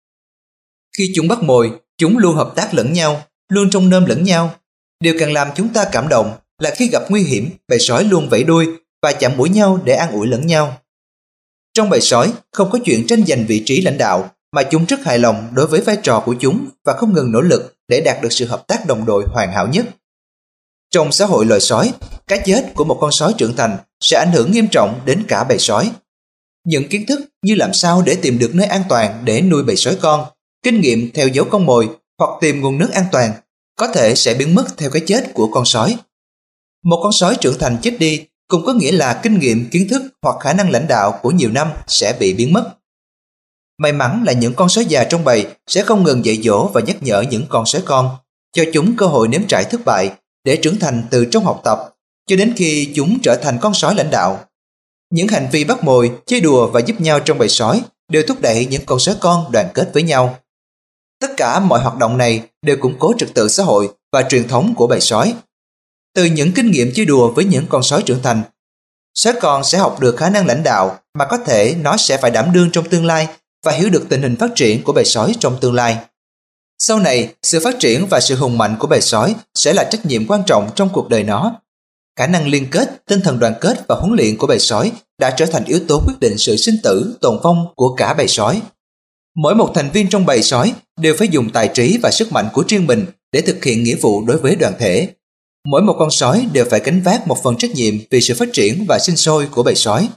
Khi chúng bắt mồi, chúng luôn hợp tác lẫn nhau, luôn trông nom lẫn nhau. Điều càng làm chúng ta cảm động là khi gặp nguy hiểm, bầy sói luôn vẫy đuôi và chạm mũi nhau để an ủi lẫn nhau. Trong bầy sói không có chuyện tranh giành vị trí lãnh đạo, mà chúng rất hài lòng đối với vai trò của chúng và không ngừng nỗ lực để đạt được sự hợp tác đồng đội hoàn hảo nhất. Trong xã hội loài sói, cái chết của một con sói trưởng thành sẽ ảnh hưởng nghiêm trọng đến cả bầy sói. Những kiến thức như làm sao để tìm được nơi an toàn để nuôi bầy sói con, kinh nghiệm theo dấu con mồi hoặc tìm nguồn nước an toàn có thể sẽ biến mất theo cái chết của con sói. Một con sói trưởng thành chết đi cũng có nghĩa là kinh nghiệm, kiến thức hoặc khả năng lãnh đạo của nhiều năm sẽ bị biến mất. May mắn là những con sói già trong bầy sẽ không ngừng dạy dỗ và nhắc nhở những con sói con, cho chúng cơ hội nếm trải thất bại để trưởng thành từ trong học tập, cho đến khi chúng trở thành con sói lãnh đạo. Những hành vi bắt mồi, chơi đùa và giúp nhau trong bầy sói đều thúc đẩy những con sói con đoàn kết với nhau. Tất cả mọi hoạt động này đều củng cố trật tự xã hội và truyền thống của bầy sói. Từ những kinh nghiệm chơi đùa với những con sói trưởng thành, sói con sẽ học được khả năng lãnh đạo mà có thể nó sẽ phải đảm đương trong tương lai và hiểu được tình hình phát triển của bầy sói trong tương lai. Sau này, sự phát triển và sự hùng mạnh của bầy sói sẽ là trách nhiệm quan trọng trong cuộc đời nó. Khả năng liên kết, tinh thần đoàn kết và huấn luyện của bầy sói đã trở thành yếu tố quyết định sự sinh tử, tồn vong của cả bầy sói. Mỗi một thành viên trong bầy sói đều phải dùng tài trí và sức mạnh của riêng mình để thực hiện nghĩa vụ đối với đoàn thể. Mỗi một con sói đều phải gánh vác một phần trách nhiệm vì sự phát triển và sinh sôi của bầy sói.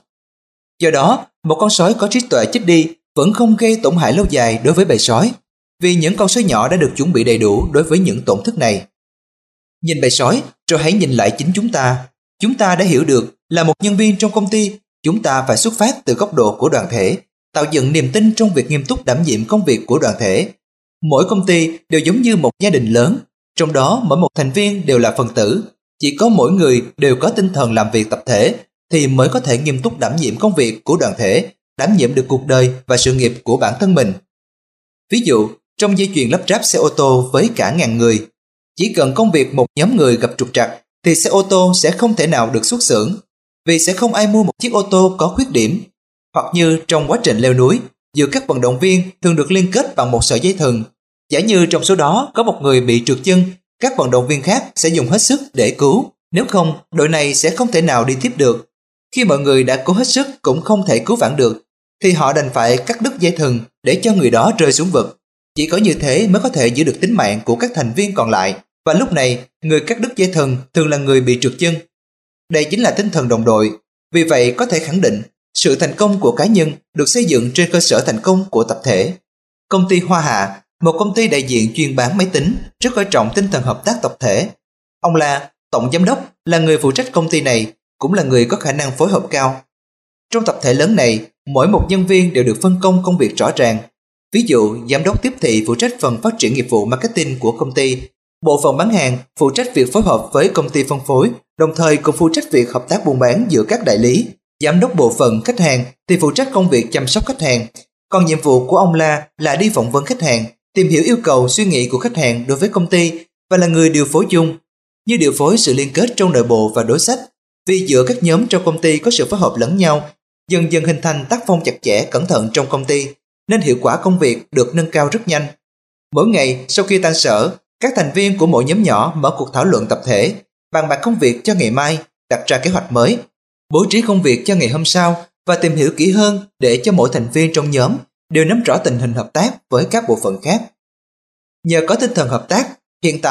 Do đó, một con sói có trí tuệ chết đi vẫn không gây tổn hại lâu dài đối với bầy sói, vì những con sói nhỏ đã được chuẩn bị đầy đủ đối với những tổn thất này. Nhìn bầy sói, rồi hãy nhìn lại chính chúng ta. Chúng ta đã hiểu được là một nhân viên trong công ty, chúng ta phải xuất phát từ góc độ của đoàn thể, tạo dựng niềm tin trong việc nghiêm túc đảm nhiệm công việc của đoàn thể. Mỗi công ty đều giống như một gia đình lớn, trong đó mỗi một thành viên đều là phần tử. Chỉ có mỗi người đều có tinh thần làm việc tập thể thì mới có thể nghiêm túc đảm nhiệm công việc của đoàn thể, đảm nhiệm được cuộc đời và sự nghiệp của bản thân mình. Ví dụ, trong dây chuyền lắp ráp xe ô tô với cả ngàn người, chỉ cần công việc một nhóm người gặp trục trặc thì xe ô tô sẽ không thể nào được xuất xưởng, vì sẽ không ai mua một chiếc ô tô có khuyết điểm. Hoặc như trong quá trình leo núi, giữa các vận động viên thường được liên kết bằng một sợi dây thừng. Giả như trong số đó có một người bị trượt chân, các vận động viên khác sẽ dùng hết sức để cứu, nếu không đội này sẽ không thể nào đi tiếp được. Khi mọi người đã cố hết sức cũng không thể cứu vãn được, thì họ đành phải cắt đứt dây thừng để cho người đó rơi xuống vực. Chỉ có như thế mới có thể giữ được tính mạng của các thành viên còn lại, và lúc này người cắt đứt dây thừng thường là người bị trượt chân. Đây chính là tinh thần đồng đội. Vì vậy có thể khẳng định sự thành công của cá nhân được xây dựng trên cơ sở thành công của tập thể. Công ty Hoa Hạ, một công ty đại diện chuyên bán máy tính, rất coi trọng tinh thần hợp tác tập thể. Ông La, tổng giám đốc, là người phụ trách công ty này, cũng là người có khả năng phối hợp cao. Trong tập thể lớn này, mỗi một nhân viên đều được phân công công việc rõ ràng. Ví dụ, giám đốc tiếp thị phụ trách phần phát triển nghiệp vụ marketing của công ty, bộ phận bán hàng phụ trách việc phối hợp với công ty phân phối, đồng thời cũng phụ trách việc hợp tác buôn bán giữa các đại lý. Giám đốc bộ phận khách hàng thì phụ trách công việc chăm sóc khách hàng. Còn nhiệm vụ của ông La là đi phỏng vấn khách hàng, tìm hiểu yêu cầu suy nghĩ của khách hàng đối với công ty và là người điều phối chung, như điều phối sự liên kết trong nội bộ và đối sách. Vì giữa các nhóm trong công ty có sự phối hợp lẫn nhau, dần dần hình thành tác phong chặt chẽ cẩn thận trong công ty, nên hiệu quả công việc được nâng cao rất nhanh. Mỗi ngày sau khi tan sở, các thành viên của mỗi nhóm nhỏ mở cuộc thảo luận tập thể, bàn bạc công việc cho ngày mai, đặt ra kế hoạch mới, bố trí công việc cho ngày hôm sau và tìm hiểu kỹ hơn để cho mỗi thành viên trong nhóm đều nắm rõ tình hình hợp tác với các bộ phận khác. Nhờ có tinh thần hợp tác, hiện tại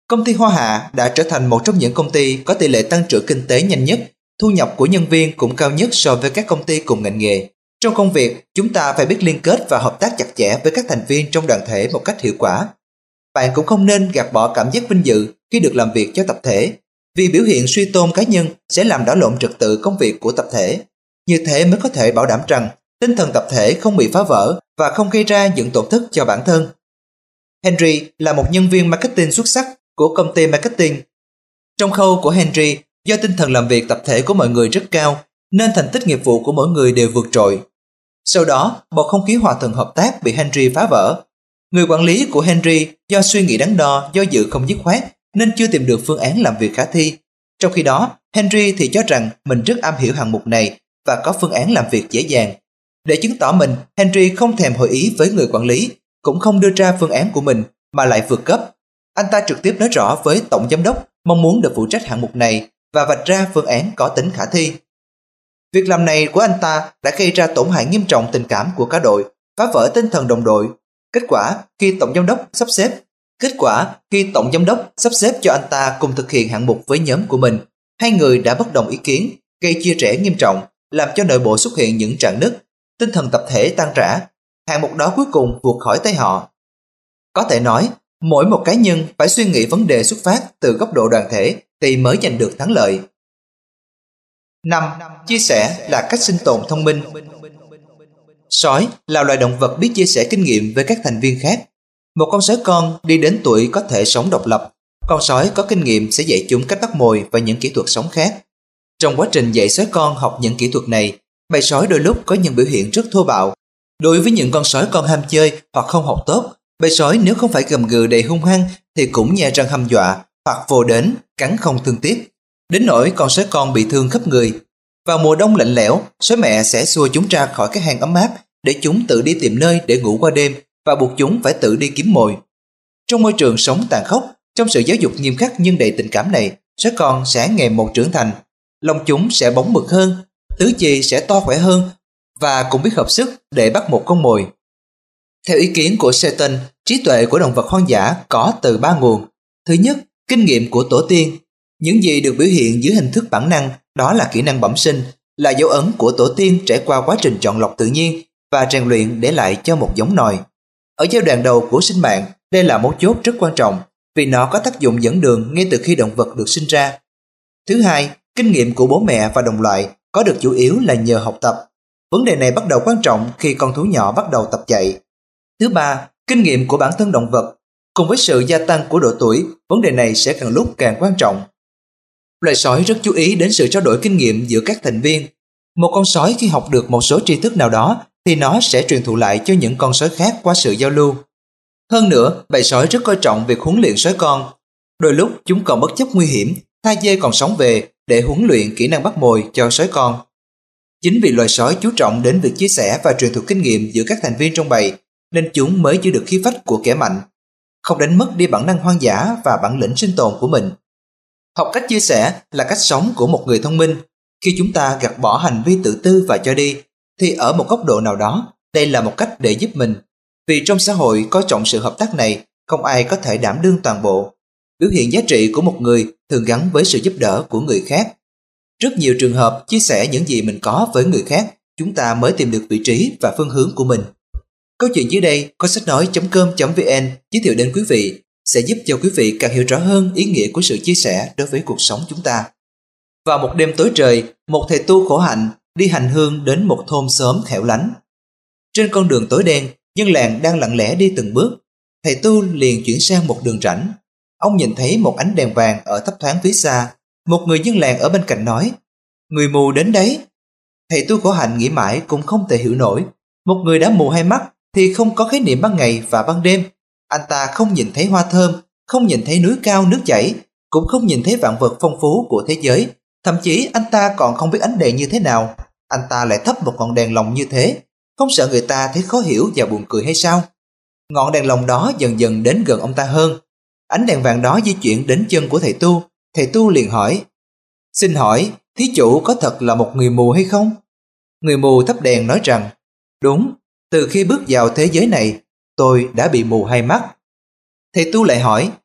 Công ty Hoa Hạ đã trở thành một trong những công ty có tỷ lệ tăng trưởng kinh tế nhanh nhất, thu nhập của nhân viên cũng cao nhất so với các công ty cùng ngành nghề. Trong công việc, chúng ta phải biết liên kết và hợp tác chặt chẽ với các thành viên trong đoàn thể một cách hiệu quả. Bạn cũng không nên gạt bỏ cảm giác vinh dự khi được làm việc cho tập thể, vì biểu hiện suy tôn cá nhân sẽ làm đảo lộn trật tự công việc của tập thể. Như thế mới có thể bảo đảm rằng tinh thần tập thể không bị phá vỡ và không gây ra những tổn thất cho bản thân. Henry là một nhân viên marketing xuất sắc của công ty marketing. Trong khâu của Henry, do tinh thần làm việc tập thể của mọi người rất cao, nên thành tích nghiệp vụ của mỗi người đều vượt trội. Sau đó, bầu không khí hòa thuận hợp tác bị Henry phá vỡ. Người quản lý của Henry do suy nghĩ đắn đo, do dự không dứt khoát nên chưa tìm được phương án làm việc khả thi. Trong khi đó, Henry thì cho rằng mình rất am hiểu hạng mục này và có phương án làm việc dễ dàng. Để chứng tỏ mình, Henry không thèm hội ý với người quản lý, cũng không đưa ra phương án của mình mà lại vượt cấp. Anh ta trực tiếp nói rõ với tổng giám đốc mong muốn được phụ trách hạng mục này và vạch ra phương án có tính khả thi. Việc làm này của anh ta đã gây ra tổn hại nghiêm trọng tình cảm của cả đội, phá vỡ tinh thần đồng đội. Kết quả khi tổng giám đốc sắp xếp, kết quả khi tổng giám đốc sắp xếp cho anh ta cùng thực hiện hạng mục với nhóm của mình, hai người đã bất đồng ý kiến, gây chia rẽ nghiêm trọng, làm cho nội bộ xuất hiện những rạn nứt, tinh thần tập thể tan rã. Hạng mục đó cuối cùng vụt khỏi tay họ. Có thể nói, mỗi một cá nhân phải suy nghĩ vấn đề xuất phát từ góc độ đoàn thể thì mới giành được thắng lợi. năm. Chia sẻ là cách sinh tồn thông minh. Sói là loài động vật biết chia sẻ kinh nghiệm với các thành viên khác. Một con sói con đi đến tuổi có thể sống độc lập. Con sói có kinh nghiệm sẽ dạy chúng cách bắt mồi và những kỹ thuật sống khác. Trong quá trình dạy sói con học những kỹ thuật này, bầy sói đôi lúc có những biểu hiện rất thô bạo. Đối với những con sói con ham chơi hoặc không học tốt, bầy sói nếu không phải gầm gừ đầy hung hăng thì cũng nhe răng hăm dọa hoặc vồ đến, cắn không thương tiếc. Đến nỗi con sói con bị thương khắp người. Vào mùa đông lạnh lẽo, sói mẹ sẽ xua chúng ra khỏi cái hang ấm áp để chúng tự đi tìm nơi để ngủ qua đêm và buộc chúng phải tự đi kiếm mồi. Trong môi trường sống tàn khốc, trong sự giáo dục nghiêm khắc nhưng đầy tình cảm này, sói con sẽ ngày một trưởng thành. Lông chúng sẽ bóng mượt hơn, tứ chi sẽ to khỏe hơn và cũng biết hợp sức để bắt một con mồi. Theo ý kiến của Satan, trí tuệ của động vật hoang dã có từ ba nguồn. Thứ nhất, kinh nghiệm của tổ tiên. Những gì được biểu hiện dưới hình thức bản năng đó là kỹ năng bẩm sinh, là dấu ấn của tổ tiên trải qua quá trình chọn lọc tự nhiên và rèn luyện để lại cho một giống nòi. Ở giai đoạn đầu của sinh mạng, đây là mấu chốt rất quan trọng vì nó có tác dụng dẫn đường ngay từ khi động vật được sinh ra. Thứ hai, kinh nghiệm của bố mẹ và đồng loại có được chủ yếu là nhờ học tập. Vấn đề này bắt đầu quan trọng khi con thú nhỏ bắt đầu tập chạy. Thứ ba, kinh nghiệm của bản thân động vật. Cùng với sự gia tăng của độ tuổi, vấn đề này sẽ càng lúc càng quan trọng. Loài sói rất chú ý đến sự trao đổi kinh nghiệm giữa các thành viên. Một con sói khi học được một số tri thức nào đó thì nó sẽ truyền thụ lại cho những con sói khác qua sự giao lưu. Hơn nữa, bầy sói rất coi trọng việc huấn luyện sói con. Đôi lúc chúng còn bất chấp nguy hiểm, tha dê còn sống về để huấn luyện kỹ năng bắt mồi cho sói con. Chính vì loài sói chú trọng đến việc chia sẻ và truyền thụ kinh nghiệm giữa các thành viên trong bầy, nên chúng mới giữ được khí phách của kẻ mạnh, không đánh mất đi bản năng hoang dã và bản lĩnh sinh tồn của mình. Học cách chia sẻ là cách sống của một người thông minh. Khi chúng ta gạt bỏ hành vi tự tư và cho đi, thì ở một góc độ nào đó, đây là một cách để giúp mình. Vì trong xã hội coi trọng sự hợp tác này, không ai có thể đảm đương toàn bộ. Biểu hiện giá trị của một người thường gắn với sự giúp đỡ của người khác. Rất nhiều trường hợp chia sẻ những gì mình có với người khác, chúng ta mới tìm được vị trí và phương hướng của mình. Câu chuyện dưới đây có sách nói chấm com chấm vn giới thiệu đến quý vị sẽ giúp cho quý vị càng hiểu rõ hơn ý nghĩa của sự chia sẻ đối với cuộc sống chúng ta. Vào một đêm tối trời, một thầy tu khổ hạnh đi hành hương đến một thôn xóm hẻo lánh. Trên con đường tối đen, dân làng đang lặng lẽ đi từng bước. Thầy tu liền chuyển sang một đường rãnh. Ông nhìn thấy một ánh đèn vàng ở thấp thoáng phía xa. Một người dân làng ở bên cạnh nói: "Người mù đến đấy." Thầy tu khổ hạnh nghĩ mãi cũng không thể hiểu nổi. Một người đã mù hai mắt thì không có khái niệm ban ngày và ban đêm. Anh ta không nhìn thấy hoa thơm, không nhìn thấy núi cao nước chảy, cũng không nhìn thấy vạn vật phong phú của thế giới. Thậm chí anh ta còn không biết ánh đèn như thế nào. Anh ta lại thắp một ngọn đèn lồng như thế, không sợ người ta thấy khó hiểu và buồn cười hay sao? Ngọn đèn lồng đó dần dần đến gần ông ta hơn. Ánh đèn vàng đó di chuyển đến chân của thầy tu. Thầy tu liền hỏi: "Xin hỏi, thí chủ có thật là một người mù hay không?" Người mù thắp đèn nói rằng: "Đúng, từ khi bước vào thế giới này, tôi đã bị mù hai mắt." Thầy tu lại hỏi: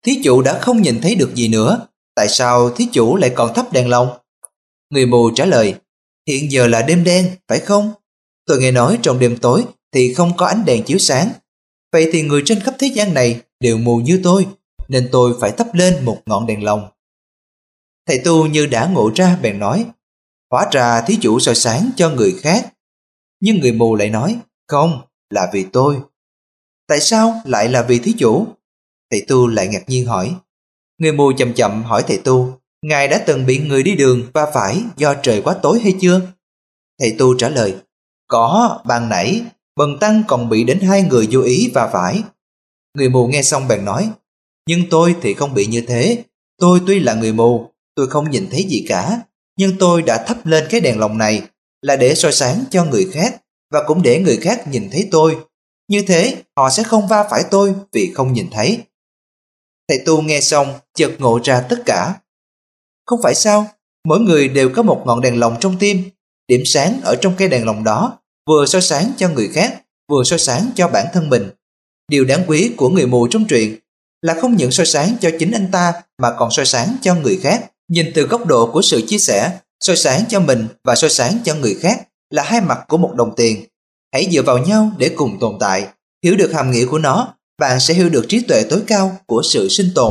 thí chủ đã không nhìn thấy được gì nữa, tại sao thí chủ lại còn thắp đèn lồng? Người mù trả lời, hiện giờ là đêm đen, phải không? Tôi nghe nói trong đêm tối thì không có ánh đèn chiếu sáng. Vậy thì người trên khắp thế gian này đều mù như tôi, nên tôi phải thắp lên một ngọn đèn lồng. Thầy tu như đã ngộ ra bèn nói, hóa ra thí chủ soi sáng cho người khác. Nhưng người mù lại nói, không, là vì tôi. Tại sao lại là vì thí chủ? Thầy tu lại ngạc nhiên hỏi. Người mù chậm chậm hỏi thầy tu, ngài đã từng bị người đi đường va phải do trời quá tối hay chưa? Thầy tu trả lời, có, ban nãy, bần tăng còn bị đến hai người vô ý va phải. Người mù nghe xong bèn nói, nhưng tôi thì không bị như thế. Tôi tuy là người mù, tôi không nhìn thấy gì cả, nhưng tôi đã thắp lên cái đèn lồng này là để soi sáng cho người khác, và cũng để người khác nhìn thấy tôi. Như thế họ sẽ không va phải tôi vì không nhìn thấy. Thầy tu nghe xong chợt ngộ ra tất cả. Không phải sao, mỗi người đều có một ngọn đèn lồng trong tim. Điểm sáng ở trong cái đèn lồng đó vừa soi sáng cho người khác, vừa soi sáng cho bản thân mình. Điều đáng quý của người mù trong truyện là không những soi sáng cho chính anh ta mà còn soi sáng cho người khác. Nhìn từ góc độ của sự chia sẻ, soi sáng cho mình và soi sáng cho người khác là hai mặt của một đồng tiền. Hãy dựa vào nhau để cùng tồn tại. Hiểu được hàm nghĩa của nó, bạn sẽ hiểu được trí tuệ tối cao của sự sinh tồn.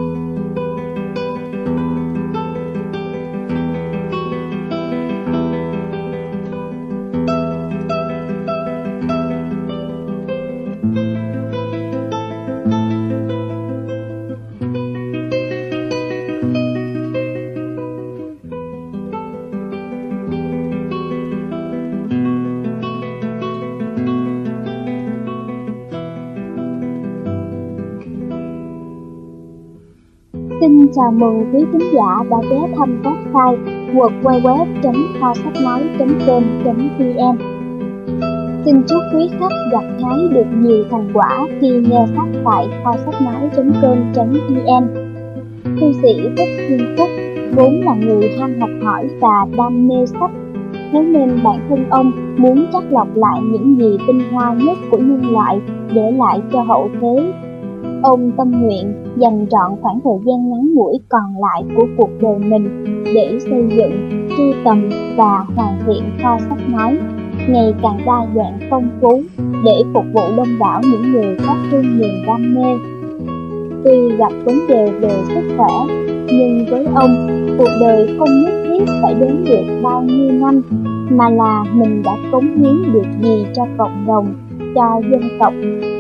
Xin chào mừng quý khán giả đã ghé thăm website w w w chấm kho sách nói chấm com chấm vn. Xin chúc quý khách gặt hái được nhiều thành quả khi nghe sách tại kho sách nói chấm com chấm vn. Thư sĩ Thích Thiên Phúc vốn là người ham học hỏi và đam mê sách, thế nên bản thân ông muốn chắt lọc lại những gì tinh hoa nhất của nhân loại để lại cho hậu thế. Ông tâm nguyện dành trọn khoảng thời gian ngắn ngủi còn lại của cuộc đời mình để xây dựng, sưu tầm và hoàn thiện kho sách nói ngày càng đa dạng phong phú để phục vụ đông đảo những người có chung niềm đam mê. Tuy gặp vấn đề về sức khỏe, nhưng với ông, cuộc đời không nhất thiết phải đến được bao nhiêu năm, mà là mình đã cống hiến được gì cho cộng đồng, cho dân tộc.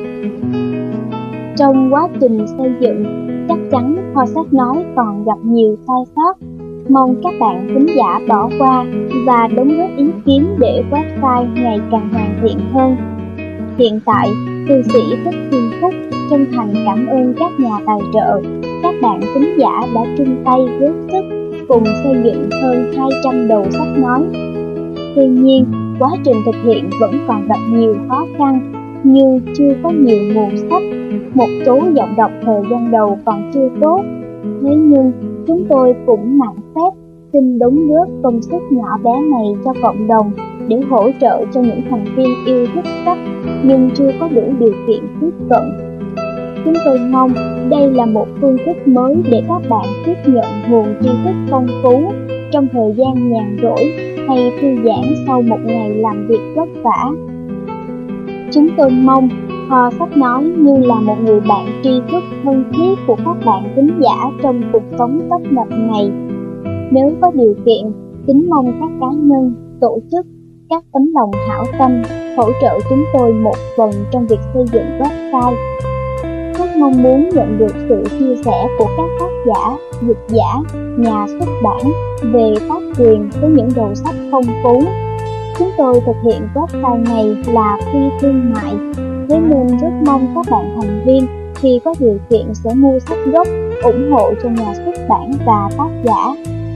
Trong quá trình xây dựng, chắc chắn kho sách nói còn gặp nhiều sai sót. Mong các bạn khán giả bỏ qua và đóng góp ý kiến để website ngày càng hoàn thiện hơn. Hiện tại, thư sĩ Thích Thiên Phúc chân thành cảm ơn các nhà tài trợ, các bạn khán giả đã chung tay góp sức cùng xây dựng hơn hai trăm đầu sách nói. Tuy nhiên, quá trình thực hiện vẫn còn gặp nhiều khó khăn, như chưa có nhiều nguồn sách, một số giọng đọc thời gian đầu còn chưa tốt. Thế nhưng, chúng tôi cũng nặng phép xin đóng góp công sức nhỏ bé này cho cộng đồng để hỗ trợ cho những thành viên yêu thích sách nhưng chưa có đủ điều kiện tiếp cận. Chúng tôi mong đây là một phương thức mới để các bạn tiếp nhận nguồn tri thức phong phú trong thời gian nhàn rỗi hay thư giãn sau một ngày làm việc vất vả. Chúng tôi mong kho sách nói như là một người bạn tri thức thân thiết của các bạn khán giả trong cuộc sống tấp nập này. Nếu có điều kiện, kính mong các cá nhân, tổ chức, các tấm lòng hảo tâm hỗ trợ chúng tôi một phần trong việc xây dựng website. Rất mong muốn nhận được sự chia sẻ của các tác giả, dịch giả, nhà xuất bản về tác quyền với những đầu sách phong phú. Chúng tôi thực hiện website này là phi thương mại, thế nên rất mong các bạn thành viên khi có điều kiện sẽ mua sách gốc, ủng hộ cho nhà xuất bản và tác giả.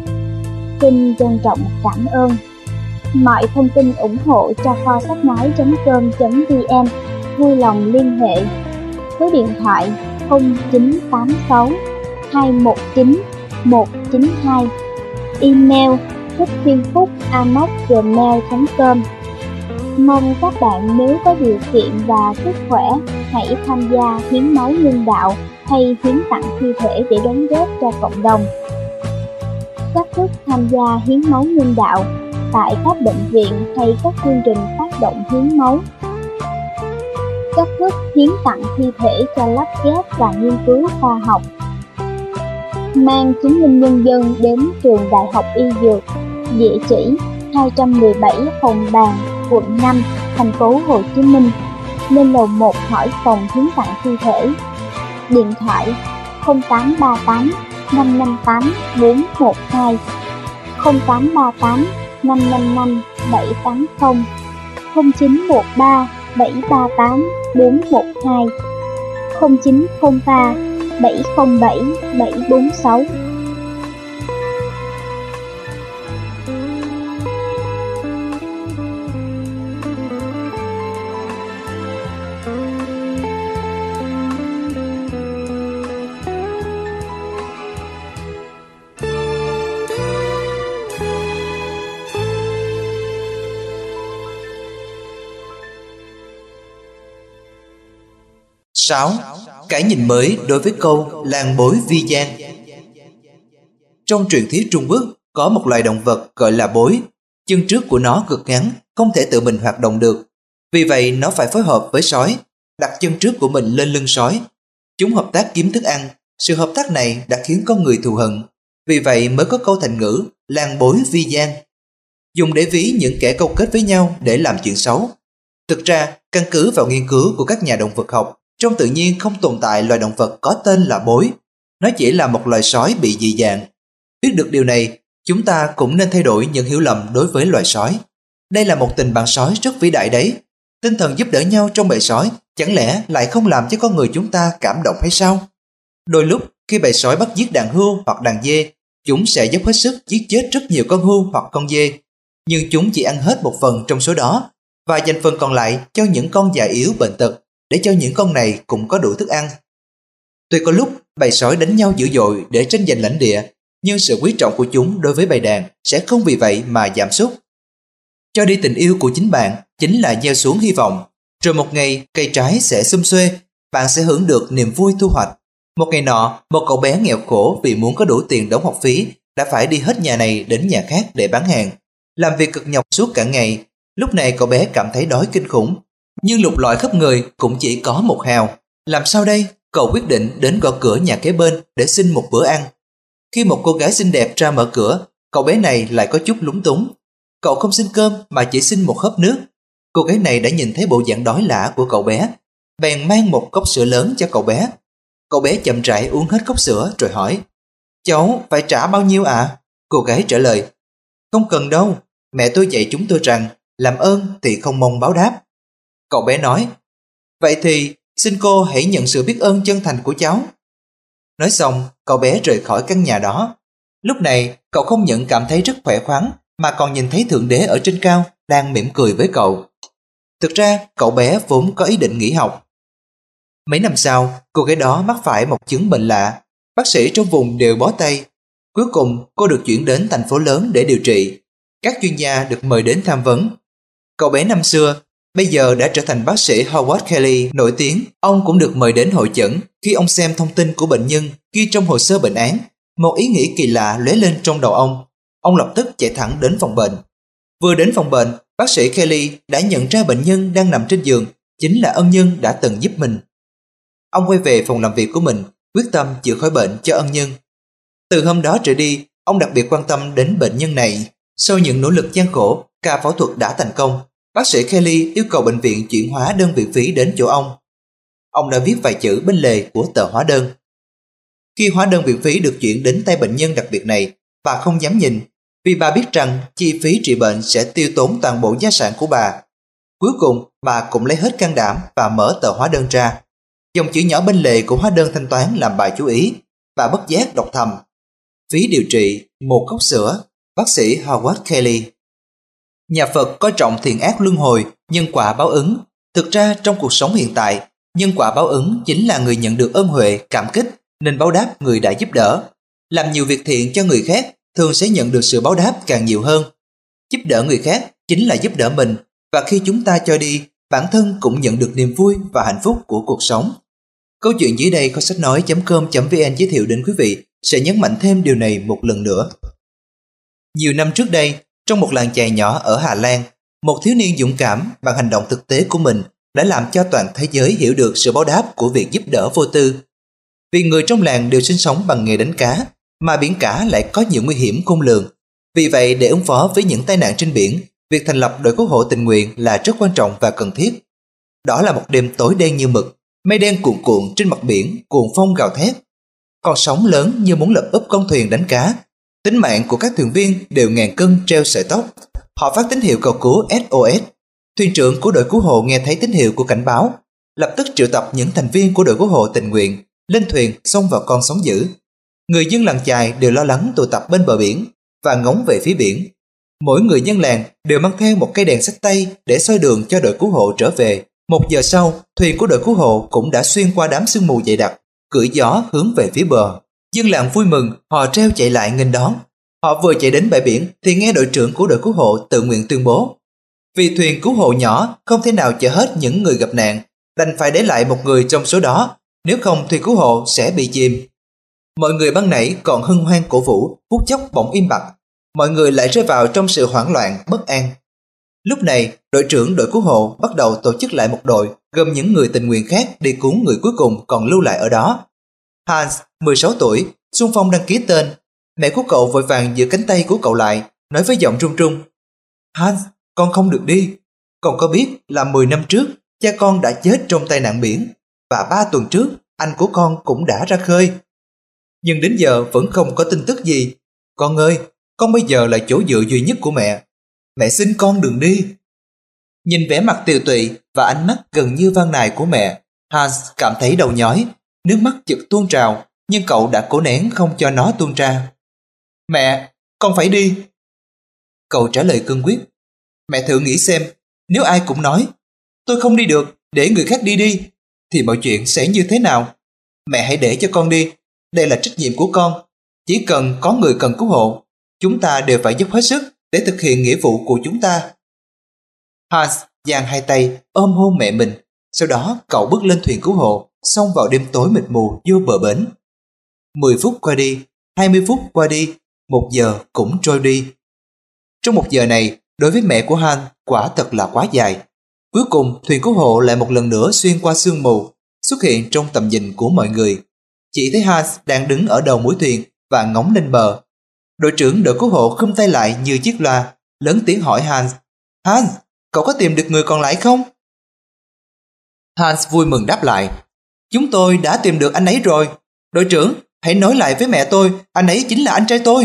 Xin trân trọng cảm ơn. Mọi thông tin ủng hộ cho kho sách nói chấm com chấm vn vui lòng liên hệ. Số điện thoại không chín tám sáu hai một chín một chín hai, email thích thiên phúc a m o c gmail chấm com. Mong các bạn nếu có điều kiện và sức khỏe hãy tham gia hiến máu nhân đạo hay hiến tặng thi thể để đóng góp cho cộng đồng. Cách thức tham gia hiến máu nhân đạo tại các bệnh viện hay các chương trình phát động hiến máu. Cách thức hiến tặng thi thể cho lắp ghép và nghiên cứu khoa học. Mang chứng minh nhân dân đến trường Đại học Y Dược, địa chỉ hai trăm mười bảy Hồng Bàng, quận năm, thành phố Hồ Chí Minh, lên lầu một hỏi phòng hiến tặng thi thể. Điện thoại không tám ba tám năm năm tám bốn một hai, không tám ba tám năm năm năm bảy tám không, không chín một ba bảy ba tám bốn một hai, không chín không ba bảy không bảy bảy bốn sáu. sáu. Cái nhìn mới đối với câu lang bối vi gian. Trong truyền thuyết Trung Quốc có một loài động vật gọi là bối. Chân trước của nó cực ngắn, không thể tự mình hoạt động được. Vì vậy nó phải phối hợp với sói, đặt chân trước của mình lên lưng sói. Chúng hợp tác kiếm thức ăn. Sự hợp tác này đã khiến con người thù hận. Vì vậy mới có câu thành ngữ lang bối vi gian, dùng để ví những kẻ câu kết với nhau để làm chuyện xấu. Thực ra, căn cứ vào nghiên cứu của các nhà động vật học, trong tự nhiên không tồn tại loài động vật có tên là bối. Nó chỉ là một loài sói bị dị dạng. Biết được điều này, chúng ta cũng nên thay đổi những hiểu lầm đối với loài sói. Đây là một tình bạn sói rất vĩ đại đấy. Tinh thần giúp đỡ nhau trong bầy sói chẳng lẽ lại không làm cho con người chúng ta cảm động hay sao? Đôi lúc khi bầy sói bắt giết đàn hươu hoặc đàn dê, chúng sẽ dốc hết sức giết chết rất nhiều con hươu hoặc con dê. Nhưng chúng chỉ ăn hết một phần trong số đó và dành phần còn lại cho những con già yếu bệnh tật, để cho những con này cũng có đủ thức ăn. Tuy có lúc bầy sói đánh nhau dữ dội để tranh giành lãnh địa, nhưng sự quý trọng của chúng đối với bầy đàn sẽ không vì vậy mà giảm sút. Cho đi tình yêu của chính bạn chính là gieo xuống hy vọng. Rồi một ngày cây trái sẽ sum xuê, bạn sẽ hưởng được niềm vui thu hoạch. Một ngày nọ, một cậu bé nghèo khổ vì muốn có đủ tiền đóng học phí đã phải đi hết nhà này đến nhà khác để bán hàng, làm việc cực nhọc suốt cả ngày. Lúc này cậu bé cảm thấy đói kinh khủng, nhưng lục lọi khắp người cũng chỉ có một hào. Làm sao đây? Cậu quyết định đến gõ cửa nhà kế bên để xin một bữa ăn. Khi một cô gái xinh đẹp ra mở cửa, cậu bé này lại có chút lúng túng. Cậu không xin cơm mà chỉ xin một hớp nước. Cô gái này đã nhìn thấy bộ dạng đói lả của cậu bé, bèn mang một cốc sữa lớn cho cậu bé. Cậu bé chậm rãi uống hết cốc sữa rồi hỏi: "Cháu phải trả bao nhiêu ạ?" À? Cô gái trả lời: "Không cần đâu, mẹ tôi dạy chúng tôi rằng làm ơn thì không mong báo đáp." Cậu bé nói: "Vậy thì xin cô hãy nhận sự biết ơn chân thành của cháu." Nói xong, cậu bé rời khỏi căn nhà đó. Lúc này, cậu không những cảm thấy rất khỏe khoắn mà còn nhìn thấy Thượng Đế ở trên cao đang mỉm cười với cậu. Thực ra, cậu bé vốn có ý định nghỉ học. Mấy năm sau, cô gái đó mắc phải một chứng bệnh lạ. Bác sĩ trong vùng đều bó tay. Cuối cùng, cô được chuyển đến thành phố lớn để điều trị. Các chuyên gia được mời đến tham vấn. Cậu bé năm xưa bây giờ đã trở thành bác sĩ Howard Kelly nổi tiếng. Ông cũng được mời đến hội chẩn. Khi ông xem thông tin của bệnh nhân ghi trong hồ sơ bệnh án, một ý nghĩ kỳ lạ lóe lên trong đầu ông. Ông lập tức chạy thẳng đến phòng bệnh. Vừa đến phòng bệnh, bác sĩ Kelly đã nhận ra bệnh nhân đang nằm trên giường chính là ân nhân đã từng giúp mình. Ông quay về phòng làm việc của mình, quyết tâm chữa khỏi bệnh cho ân nhân. Từ hôm đó trở đi, ông đặc biệt quan tâm đến bệnh nhân này. Sau những nỗ lực gian khổ, ca phẫu thuật đã thành công. Bác sĩ Kelly yêu cầu bệnh viện chuyển hóa đơn viện phí đến chỗ ông. Ông đã viết vài chữ bên lề của tờ hóa đơn. Khi hóa đơn viện phí được chuyển đến tay bệnh nhân đặc biệt này, bà không dám nhìn, vì bà biết rằng chi phí trị bệnh sẽ tiêu tốn toàn bộ gia sản của bà. Cuối cùng, bà cũng lấy hết can đảm và mở tờ hóa đơn ra. Dòng chữ nhỏ bên lề của hóa đơn thanh toán làm bà chú ý. Bà bất giác đọc thầm: phí điều trị, một cốc sữa, bác sĩ Howard Kelly. Nhà Phật coi trọng thiện ác luân hồi, nhân quả báo ứng. Thực ra trong cuộc sống hiện tại, nhân quả báo ứng chính là người nhận được ơn huệ, cảm kích nên báo đáp người đã giúp đỡ. Làm nhiều việc thiện cho người khác thường sẽ nhận được sự báo đáp càng nhiều hơn. Giúp đỡ người khác chính là giúp đỡ mình, và khi chúng ta cho đi, bản thân cũng nhận được niềm vui và hạnh phúc của cuộc sống. Câu chuyện dưới đây kho sách nói chấm com chấm vn giới thiệu đến quý vị sẽ nhấn mạnh thêm điều này một lần nữa. Nhiều năm trước đây, trong một làng chài nhỏ ở Hà Lan, một thiếu niên dũng cảm bằng hành động thực tế của mình đã làm cho toàn thế giới hiểu được sự báo đáp của việc giúp đỡ vô tư. Vì người trong làng đều sinh sống bằng nghề đánh cá, mà biển cả lại có nhiều nguy hiểm khôn lường. Vì vậy, để ứng phó với những tai nạn trên biển, việc thành lập đội cứu hộ tình nguyện là rất quan trọng và cần thiết. Đó là một đêm tối đen như mực, mây đen cuồn cuộn trên mặt biển, cuồng phong gào thét. Con sóng lớn như muốn lật úp con thuyền đánh cá. Tính mạng của các thuyền viên đều ngàn cân treo sợi tóc. Họ phát tín hiệu cầu cứu ét o ét. Thuyền trưởng của đội cứu hộ nghe thấy tín hiệu của cảnh báo, lập tức triệu tập những thành viên của đội cứu hộ tình nguyện lên thuyền xông vào con sóng dữ. Người dân làng chài đều lo lắng tụ tập bên bờ biển và ngóng về phía biển. Mỗi người dân làng đều mang theo một cây đèn xách tay để soi đường cho đội cứu hộ trở về. Một giờ sau, thuyền của đội cứu hộ cũng đã xuyên qua đám sương mù dày đặc, cưỡi gió hướng về phía bờ. Dân làng vui mừng, họ reo chạy lại nghênh đón. Họ vừa chạy đến bãi biển thì nghe đội trưởng của đội cứu hộ tự nguyện tuyên bố: vì thuyền cứu hộ nhỏ không thể nào chở hết những người gặp nạn, đành phải để lại một người trong số đó, nếu không thuyền cứu hộ sẽ bị chìm. Mọi người ban nãy còn hân hoan cổ vũ, phút chốc bỗng im bặt. Mọi người lại rơi vào trong sự hoảng loạn, bất an. Lúc này, đội trưởng đội cứu hộ bắt đầu tổ chức lại một đội gồm những người tình nguyện khác đi cứu người cuối cùng còn lưu lại ở đó. Hans, mười sáu tuổi, xung phong đăng ký tên. Mẹ của cậu vội vàng giữ cánh tay của cậu lại, nói với giọng run run: Hans, con không được đi. Con có biết là mười năm trước cha con đã chết trong tai nạn biển, và ba tuần trước anh của con cũng đã ra khơi. Nhưng đến giờ vẫn không có tin tức gì. Con ơi, con bây giờ là chỗ dựa duy nhất của mẹ. Mẹ xin con đừng đi. Nhìn vẻ mặt tiều tụy và ánh mắt gần như van nài của mẹ, Hans cảm thấy đầu nhói, nước mắt chực tuôn trào, nhưng cậu đã cố nén không cho nó tuôn ra. Mẹ, con phải đi. Cậu trả lời cương quyết. Mẹ thử nghĩ xem, nếu ai cũng nói tôi không đi được, để người khác đi đi, thì mọi chuyện sẽ như thế nào? Mẹ hãy để cho con đi. Đây là trách nhiệm của con. Chỉ cần có người cần cứu hộ, chúng ta đều phải giúp hết sức để thực hiện nghĩa vụ của chúng ta. Hans giang hai tay ôm hôn mẹ mình. Sau đó cậu bước lên thuyền cứu hộ, xông vào đêm tối mịt mù vô bờ bến. Mười phút qua đi, hai mươi phút qua đi, một giờ cũng trôi đi. Trong một giờ này, đối với mẹ của Hans quả thật là quá dài. Cuối cùng thuyền cứu hộ lại một lần nữa xuyên qua sương mù, xuất hiện trong tầm nhìn của mọi người. Chỉ thấy Hans đang đứng ở đầu mũi thuyền và ngóng lên bờ. Đội trưởng đội cứu hộ khum tay lại như chiếc loa, lớn tiếng hỏi Hans: Hans, cậu có tìm được người còn lại không? Hans vui mừng đáp lại: Chúng tôi đã tìm được anh ấy rồi. Đội trưởng, hãy nói lại với mẹ tôi, anh ấy chính là anh trai tôi.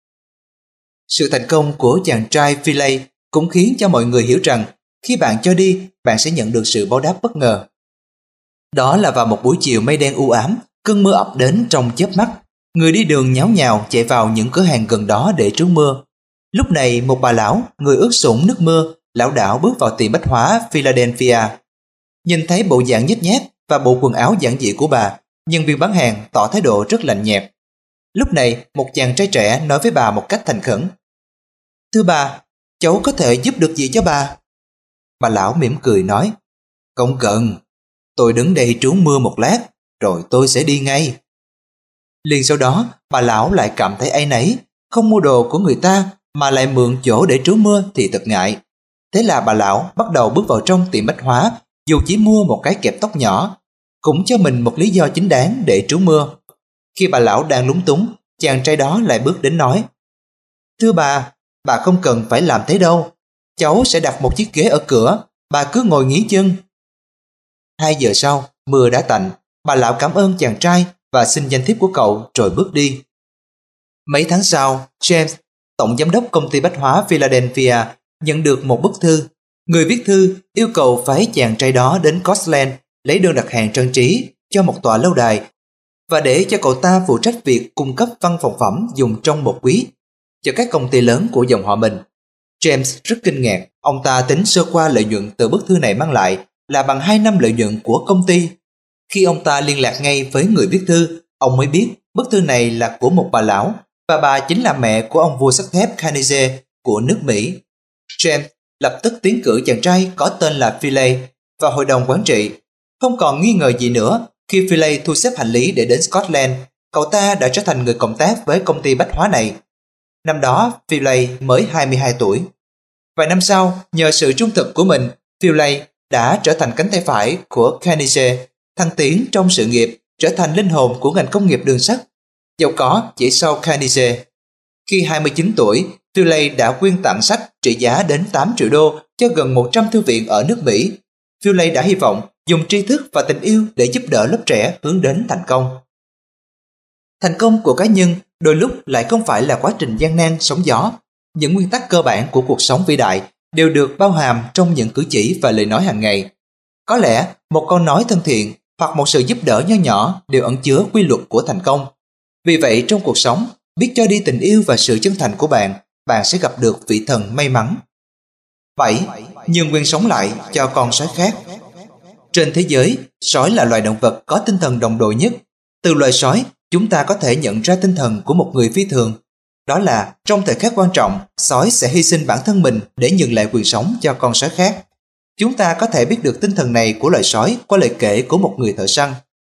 Sự thành công của chàng trai Phileas cũng khiến cho mọi người hiểu rằng khi bạn cho đi, bạn sẽ nhận được sự báo đáp bất ngờ. Đó là vào một buổi chiều mây đen u ám, cơn mưa ập đến trong chớp mắt. Người đi đường nháo nhào chạy vào những cửa hàng gần đó để trú mưa. Lúc này một bà lão, người ướt sũng nước mưa, lảo đảo bước vào tiệm bách hóa Philadelphia. Nhìn thấy bộ dạng nhếch nhác và bộ quần áo giản dị của bà, nhân viên bán hàng tỏ thái độ rất lạnh nhạt. Lúc này một chàng trai trẻ nói với bà một cách thành khẩn: Thưa bà, cháu có thể giúp được gì cho bà? Bà lão mỉm cười nói: Không cần, tôi đứng đây trú mưa một lát, rồi tôi sẽ đi ngay. Liền sau đó, bà lão lại cảm thấy áy náy, không mua đồ của người ta mà lại mượn chỗ để trú mưa thì thật ngại. Thế là bà lão bắt đầu bước vào trong tiệm bách hóa, dù chỉ mua một cái kẹp tóc nhỏ, cũng cho mình một lý do chính đáng để trú mưa. Khi bà lão đang lúng túng, chàng trai đó lại bước đến nói: Thưa bà, bà không cần phải làm thế đâu. Cháu sẽ đặt một chiếc ghế ở cửa, bà cứ ngồi nghỉ chân. Hai giờ sau, mưa đã tạnh, bà lão cảm ơn chàng trai và xin danh thiếp của cậu rồi bước đi. Mấy tháng sau, James, tổng giám đốc công ty bách hóa Philadelphia, nhận được một bức thư. Người viết thư yêu cầu phái chàng trai đó đến Scotland lấy đơn đặt hàng trang trí cho một tòa lâu đài và để cho cậu ta phụ trách việc cung cấp văn phòng phẩm dùng trong một quý cho các công ty lớn của dòng họ mình. James rất kinh ngạc, ông ta tính sơ qua lợi nhuận từ bức thư này mang lại là bằng hai năm lợi nhuận của công ty. Khi ông ta liên lạc ngay với người viết thư, ông mới biết bức thư này là của một bà lão, và bà chính là mẹ của ông vua sắt thép Carnegie của nước Mỹ. James lập tức tiến cử chàng trai có tên là Phileas vào hội đồng quản trị. Không còn nghi ngờ gì nữa, Khi Philley thu xếp hành lý để đến Scotland, cậu ta đã trở thành người cộng tác với công ty bách hóa này. Năm đó, Philley mới hai mươi hai tuổi. Vài năm sau, nhờ sự trung thực của mình, Philley đã trở thành cánh tay phải của Carnegie, thăng tiến trong sự nghiệp, trở thành linh hồn của ngành công nghiệp đường sắt, giàu có chỉ sau Carnegie. Khi hai mươi chín tuổi, Philley đã quyên tặng sách trị giá đến tám triệu đô cho gần một trăm thư viện ở nước Mỹ. Philley đã hy vọng dùng tri thức và tình yêu để giúp đỡ lớp trẻ hướng đến thành công. Thành công của cá nhân đôi lúc lại không phải là quá trình gian nan sóng gió. Những nguyên tắc cơ bản của cuộc sống vĩ đại đều được bao hàm trong những cử chỉ và lời nói hàng ngày. Có lẽ một câu nói thân thiện hoặc một sự giúp đỡ nho nhỏ đều ẩn chứa quy luật của thành công. Vì vậy trong cuộc sống, biết cho đi tình yêu và sự chân thành của bạn, bạn sẽ gặp được vị thần may mắn. bảy. Nhường quyền sống lại cho con sói khác. Trên thế giới, sói là loài động vật có tinh thần đồng đội nhất. Từ loài sói, chúng ta có thể nhận ra tinh thần của một người phi thường. Đó là trong thời khắc quan trọng, sói sẽ hy sinh bản thân mình để nhường lại quyền sống cho con sói khác. Chúng ta có thể biết được tinh thần này của loài sói qua lời kể của một người thợ săn.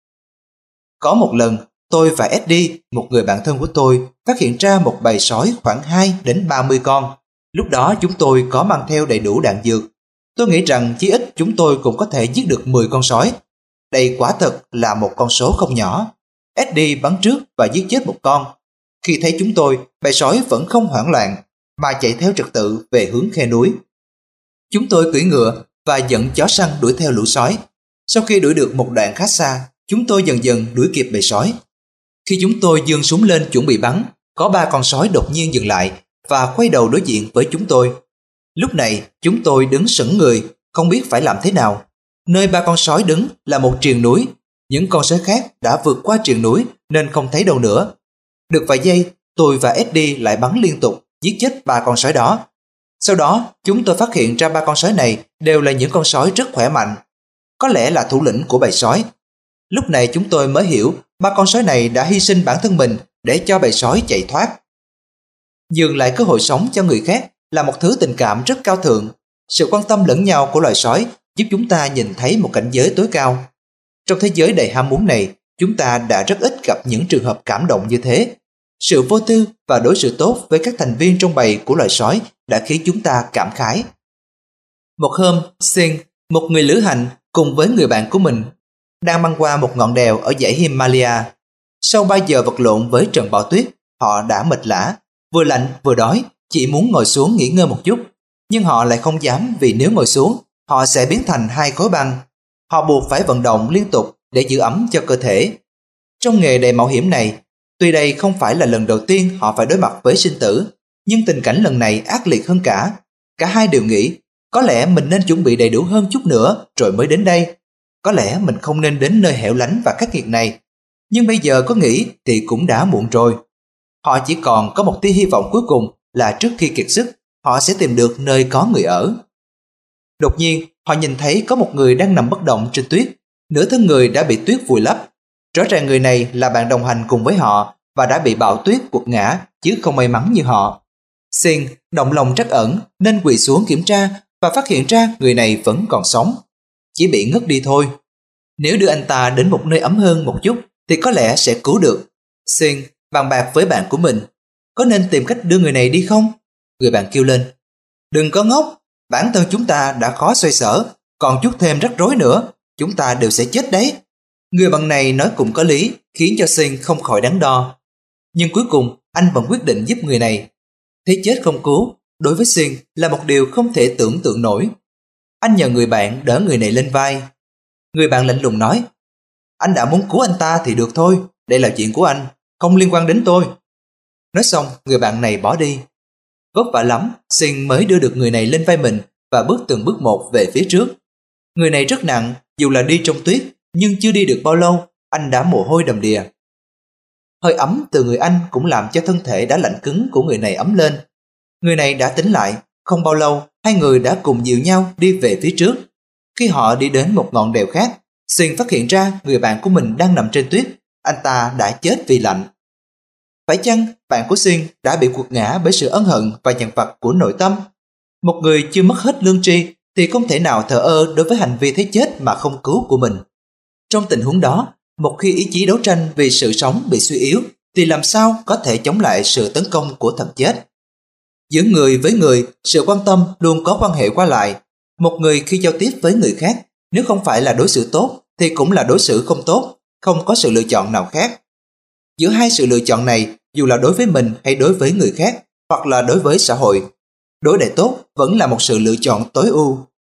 Có một lần, tôi và Eddie, một người bạn thân của tôi, phát hiện ra một bầy sói khoảng hai đến ba mươi con. Lúc đó chúng tôi có mang theo đầy đủ đạn dược. Tôi nghĩ rằng chí ít chúng tôi cũng có thể giết được mười con sói. Đây quả thật là một con số không nhỏ. Eddie bắn trước và giết chết một con. Khi thấy chúng tôi, bầy sói vẫn không hoảng loạn, mà chạy theo trật tự về hướng khe núi. Chúng tôi cưỡi ngựa và dẫn chó săn đuổi theo lũ sói. Sau khi đuổi được một đoạn khá xa, chúng tôi dần dần đuổi kịp bầy sói. Khi chúng tôi giương súng lên chuẩn bị bắn, có ba con sói đột nhiên dừng lại và quay đầu đối diện với chúng tôi. Lúc này, chúng tôi đứng sững người, không biết phải làm thế nào. Nơi ba con sói đứng là một triền núi. Những con sói khác đã vượt qua triền núi nên không thấy đâu nữa. Được vài giây, tôi và Eddie lại bắn liên tục, giết chết ba con sói đó. Sau đó, chúng tôi phát hiện ra ba con sói này đều là những con sói rất khỏe mạnh. Có lẽ là thủ lĩnh của bầy sói. Lúc này chúng tôi mới hiểu ba con sói này đã hy sinh bản thân mình để cho bầy sói chạy thoát. Nhường lại cơ hội sống cho người khác là một thứ tình cảm rất cao thượng. Sự quan tâm lẫn nhau của loài sói giúp chúng ta nhìn thấy một cảnh giới tối cao. Trong thế giới đầy ham muốn này, chúng ta đã rất ít gặp những trường hợp cảm động như thế. Sự vô tư và đối xử tốt với các thành viên trong bầy của loài sói đã khiến chúng ta cảm khái. Một hôm, Singh, một người lữ hành cùng với người bạn của mình, đang băng qua một ngọn đèo ở dãy Himalaya. Sau ba giờ vật lộn với trận bão tuyết, họ đã mệt lả, vừa lạnh vừa đói, chỉ muốn ngồi xuống nghỉ ngơi một chút. Nhưng họ lại không dám vì nếu ngồi xuống, họ sẽ biến thành hai khối băng. Họ buộc phải vận động liên tục để giữ ấm cho cơ thể. Trong nghề đầy mạo hiểm này, tuy đây không phải là lần đầu tiên họ phải đối mặt với sinh tử, nhưng tình cảnh lần này ác liệt hơn cả. Cả hai đều nghĩ, có lẽ mình nên chuẩn bị đầy đủ hơn chút nữa rồi mới đến đây. Có lẽ mình không nên đến nơi hẻo lánh và khắc nghiệt này. Nhưng bây giờ có nghĩ thì cũng đã muộn rồi. Họ chỉ còn có một tia hy vọng cuối cùng là trước khi kiệt sức, họ sẽ tìm được nơi có người ở. Đột nhiên, họ nhìn thấy có một người đang nằm bất động trên tuyết. Nửa thân người đã bị tuyết vùi lấp. Rõ ràng người này là bạn đồng hành cùng với họ và đã bị bão tuyết quật ngã, chứ không may mắn như họ. Singh động lòng trắc ẩn nên quỳ xuống kiểm tra và phát hiện ra người này vẫn còn sống. Chỉ bị ngất đi thôi. Nếu đưa anh ta đến một nơi ấm hơn một chút thì có lẽ sẽ cứu được. Singh bàn bạc với bạn của mình. Có nên tìm cách đưa người này đi không? Người bạn kêu lên. Đừng có ngốc, bản thân chúng ta đã khó xoay sở, còn chút thêm rắc rối nữa, chúng ta đều sẽ chết đấy. Người bạn này nói cũng có lý, khiến cho Singh không khỏi đắn đo. Nhưng cuối cùng, anh vẫn quyết định giúp người này. Thế chết không cứu, đối với Singh là một điều không thể tưởng tượng nổi. Anh nhờ người bạn đỡ người này lên vai. Người bạn lạnh lùng nói, anh đã muốn cứu anh ta thì được thôi, đây là chuyện của anh, không liên quan đến tôi. Nói xong, người bạn này bỏ đi. Vất vả lắm, Singh mới đưa được người này lên vai mình và bước từng bước một về phía trước. Người này rất nặng, dù là đi trong tuyết, nhưng chưa đi được bao lâu, anh đã mồ hôi đầm đìa. Hơi ấm từ người anh cũng làm cho thân thể đã lạnh cứng của người này ấm lên. Người này đã tỉnh lại, không bao lâu, hai người đã cùng dìu nhau đi về phía trước. Khi họ đi đến một ngọn đèo khác, Singh phát hiện ra người bạn của mình đang nằm trên tuyết, anh ta đã chết vì lạnh. Phải chăng bạn của Singh đã bị quật ngã bởi sự ân hận và dằn vặt của nội tâm? Một người chưa mất hết lương tri thì không thể nào thờ ơ đối với hành vi thấy chết mà không cứu của mình. Trong tình huống đó, một khi ý chí đấu tranh vì sự sống bị suy yếu, thì làm sao có thể chống lại sự tấn công của thần chết? Giữa người với người, sự quan tâm luôn có quan hệ qua lại. Một người khi giao tiếp với người khác, nếu không phải là đối xử tốt, thì cũng là đối xử không tốt, không có sự lựa chọn nào khác. Giữa hai sự lựa chọn này, dù là đối với mình hay đối với người khác, hoặc là đối với xã hội, đối đãi tốt vẫn là một sự lựa chọn tối ưu.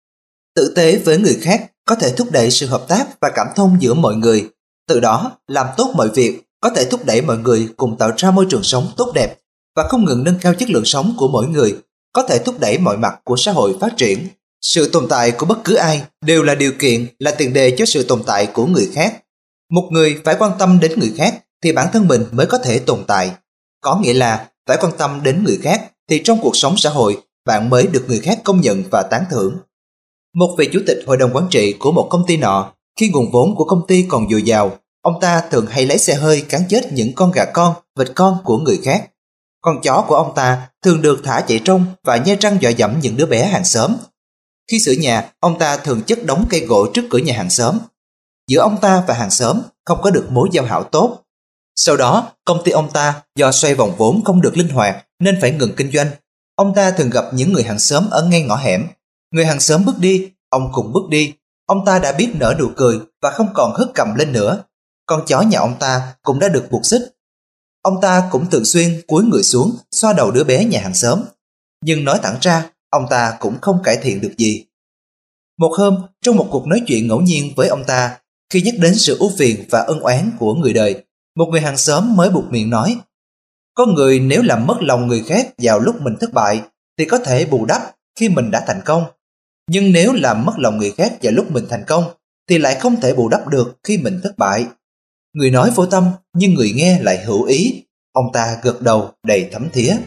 Tử tế với người khác có thể thúc đẩy sự hợp tác và cảm thông giữa mọi người, từ đó làm tốt mọi việc, có thể thúc đẩy mọi người cùng tạo ra môi trường sống tốt đẹp và không ngừng nâng cao chất lượng sống của mỗi người, có thể thúc đẩy mọi mặt của xã hội phát triển. Sự tồn tại của bất cứ ai đều là điều kiện, là tiền đề cho sự tồn tại của người khác. Một người phải quan tâm đến người khác thì bản thân mình mới có thể tồn tại. Có nghĩa là phải quan tâm đến người khác thì trong cuộc sống xã hội bạn mới được người khác công nhận và tán thưởng. Một vị chủ tịch hội đồng quản trị của một công ty nọ, khi nguồn vốn của công ty còn dồi dào, ông ta thường hay lấy xe hơi cán chết những con gà con, vịt con của người khác. Con chó của ông ta thường được thả chạy trông và nhe răng dọa dẫm những đứa bé hàng xóm. Khi sửa nhà, ông ta thường chất đống cây gỗ trước cửa nhà hàng xóm. Giữa ông ta và hàng xóm không có được mối giao hảo tốt. Sau đó, công ty ông ta do xoay vòng vốn không được linh hoạt nên phải ngừng kinh doanh. Ông ta thường gặp những người hàng xóm ở ngay ngõ hẻm. Người hàng xóm bước đi, ông cùng bước đi. Ông ta đã biết nở nụ cười và không còn hất cằm lên nữa. Con chó nhà ông ta cũng đã được buộc xích. Ông ta cũng thường xuyên cúi người xuống xoa đầu đứa bé nhà hàng xóm. Nhưng nói thẳng ra, ông ta cũng không cải thiện được gì. Một hôm, trong một cuộc nói chuyện ngẫu nhiên với ông ta, khi nhắc đến sự ưu phiền và ân oán của người đời, một người hàng xóm mới buột miệng nói: có người nếu làm mất lòng người khác vào lúc mình thất bại thì có thể bù đắp khi mình đã thành công. Nhưng nếu làm mất lòng người khác vào lúc mình thành công thì lại không thể bù đắp được khi mình thất bại. Người nói vô tâm nhưng người nghe lại hữu ý. Ông ta gật đầu đầy thấm thía.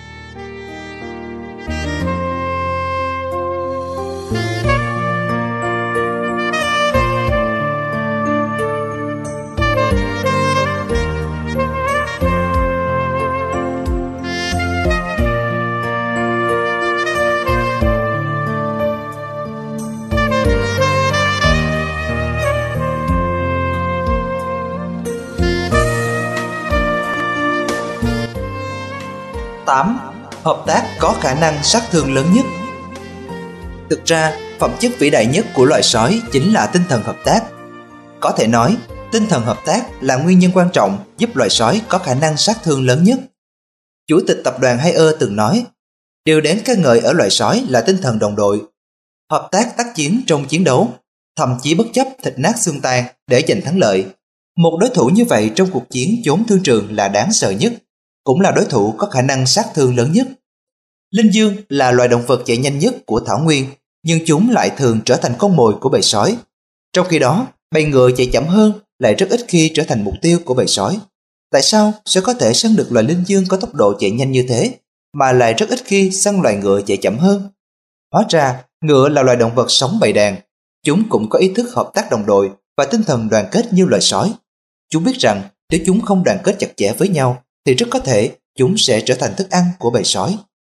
tám. Hợp tác có khả năng sát thương lớn nhất. Thực ra, phẩm chất vĩ đại nhất của loài sói chính là tinh thần hợp tác. Có thể nói, tinh thần hợp tác là nguyên nhân quan trọng giúp loài sói có khả năng sát thương lớn nhất. Chủ tịch tập đoàn Haier từng nói, điều đáng ca ngợi ở loài sói là tinh thần đồng đội. Hợp tác tác chiến trong chiến đấu, thậm chí bất chấp thịt nát xương tan để giành thắng lợi. Một đối thủ như vậy trong cuộc chiến chốn thương trường là đáng sợ nhất, cũng là đối thủ có khả năng sát thương lớn nhất. Linh dương là loài động vật chạy nhanh nhất của thảo nguyên, nhưng chúng lại thường trở thành con mồi của bầy sói. Trong khi đó, bầy ngựa chạy chậm hơn lại rất ít khi trở thành mục tiêu của bầy sói. Tại sao sẽ có thể săn được loài linh dương có tốc độ chạy nhanh như thế, mà lại rất ít khi săn loài ngựa chạy chậm hơn? Hóa ra, ngựa là loài động vật sống bầy đàn. Chúng cũng có ý thức hợp tác đồng đội và tinh thần đoàn kết như loài sói. Chúng biết rằng nếu chúng không đoàn kết chặt chẽ với nhau, thì rất có thể chúng sẽ trở thành thức ăn của bầy sói.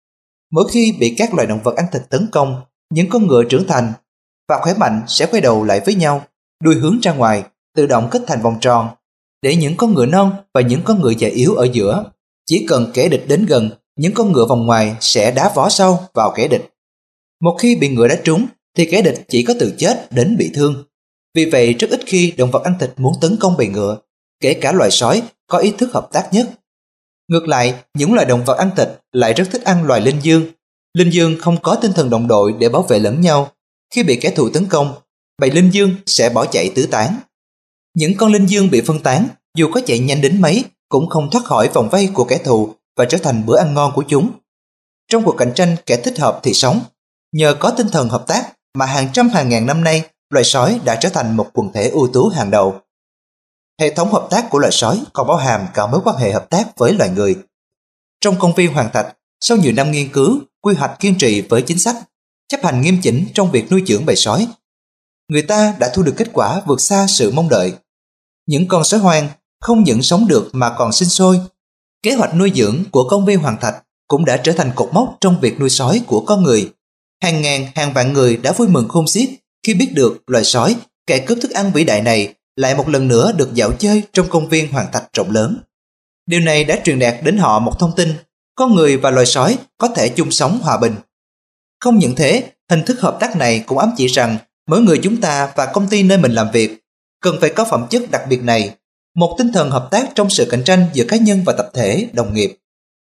Mỗi khi bị các loài động vật ăn thịt tấn công, những con ngựa trưởng thành và khỏe mạnh sẽ quay đầu lại với nhau, đuôi hướng ra ngoài, tự động kết thành vòng tròn, để những con ngựa non và những con ngựa già yếu ở giữa. Chỉ cần kẻ địch đến gần, những con ngựa vòng ngoài sẽ đá vó sau vào kẻ địch. Một khi bị ngựa đá trúng, thì kẻ địch chỉ có từ chết đến bị thương. Vì vậy rất ít khi động vật ăn thịt muốn tấn công bầy ngựa, kể cả loài sói có ý thức hợp tác nhất. Ngược lại, những loài động vật ăn thịt lại rất thích ăn loài linh dương. Linh dương không có tinh thần đồng đội để bảo vệ lẫn nhau. Khi bị kẻ thù tấn công, bầy linh dương sẽ bỏ chạy tứ tán. Những con linh dương bị phân tán, dù có chạy nhanh đến mấy, cũng không thoát khỏi vòng vây của kẻ thù và trở thành bữa ăn ngon của chúng. Trong cuộc cạnh tranh kẻ thích hợp thì sống. Nhờ có tinh thần hợp tác mà hàng trăm hàng ngàn năm nay, loài sói đã trở thành một quần thể ưu tú hàng đầu. Hệ thống hợp tác của loài sói còn bao hàm cả mối quan hệ hợp tác với loài người. Trong công viên Hoàng Thạch, sau nhiều năm nghiên cứu, quy hoạch kiên trì với chính sách, chấp hành nghiêm chỉnh trong việc nuôi dưỡng bầy sói, người ta đã thu được kết quả vượt xa sự mong đợi. Những con sói hoang không những sống được mà còn sinh sôi. Kế hoạch nuôi dưỡng của công viên Hoàng Thạch cũng đã trở thành cột mốc trong việc nuôi sói của con người. Hàng ngàn, hàng vạn người đã vui mừng khôn xiết khi biết được loài sói, kẻ cướp thức ăn vĩ đại này, lại một lần nữa được dạo chơi trong công viên hoàng thạch rộng lớn. Điều này đã truyền đạt đến họ một thông tin: con người và loài sói có thể chung sống hòa bình. Không những thế, hình thức hợp tác này cũng ám chỉ rằng mỗi người chúng ta và công ty nơi mình làm việc cần phải có phẩm chất đặc biệt này, một tinh thần hợp tác trong sự cạnh tranh giữa cá nhân và tập thể, đồng nghiệp.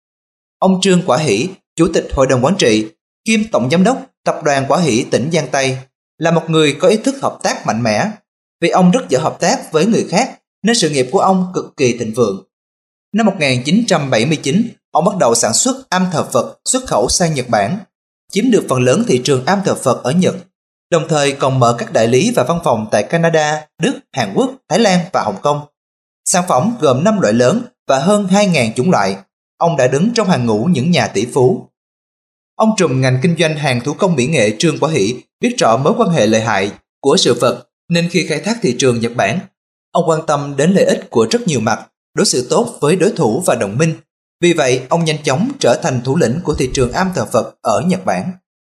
Ông Trương Quả Hỷ, Chủ tịch Hội đồng Quản trị, kiêm Tổng Giám đốc Tập đoàn Quả Hỷ tỉnh Giang Tây, là một người có ý thức hợp tác mạnh mẽ. Vì ông rất giỏi hợp tác với người khác nên sự nghiệp của ông cực kỳ thịnh vượng. Năm một nghìn chín trăm bảy mươi chín, ông bắt đầu sản xuất am thờ Phật xuất khẩu sang Nhật Bản, chiếm được phần lớn thị trường am thờ Phật ở Nhật, đồng thời còn mở các đại lý và văn phòng tại Canada, Đức, Hàn Quốc, Thái Lan và Hồng Kông. Sản phẩm gồm năm loại lớn và hơn hai nghìn chủng loại. Ông đã đứng trong hàng ngũ những nhà tỷ phú. Ông trùm ngành kinh doanh hàng thủ công mỹ nghệ Trương Quả Hỷ biết rõ mối quan hệ lợi hại của sự vật, nên khi khai thác thị trường Nhật Bản, ông quan tâm đến lợi ích của rất nhiều mặt, đối xử tốt với đối thủ và đồng minh. Vì vậy, ông nhanh chóng trở thành thủ lĩnh của thị trường am thờ Phật ở Nhật Bản.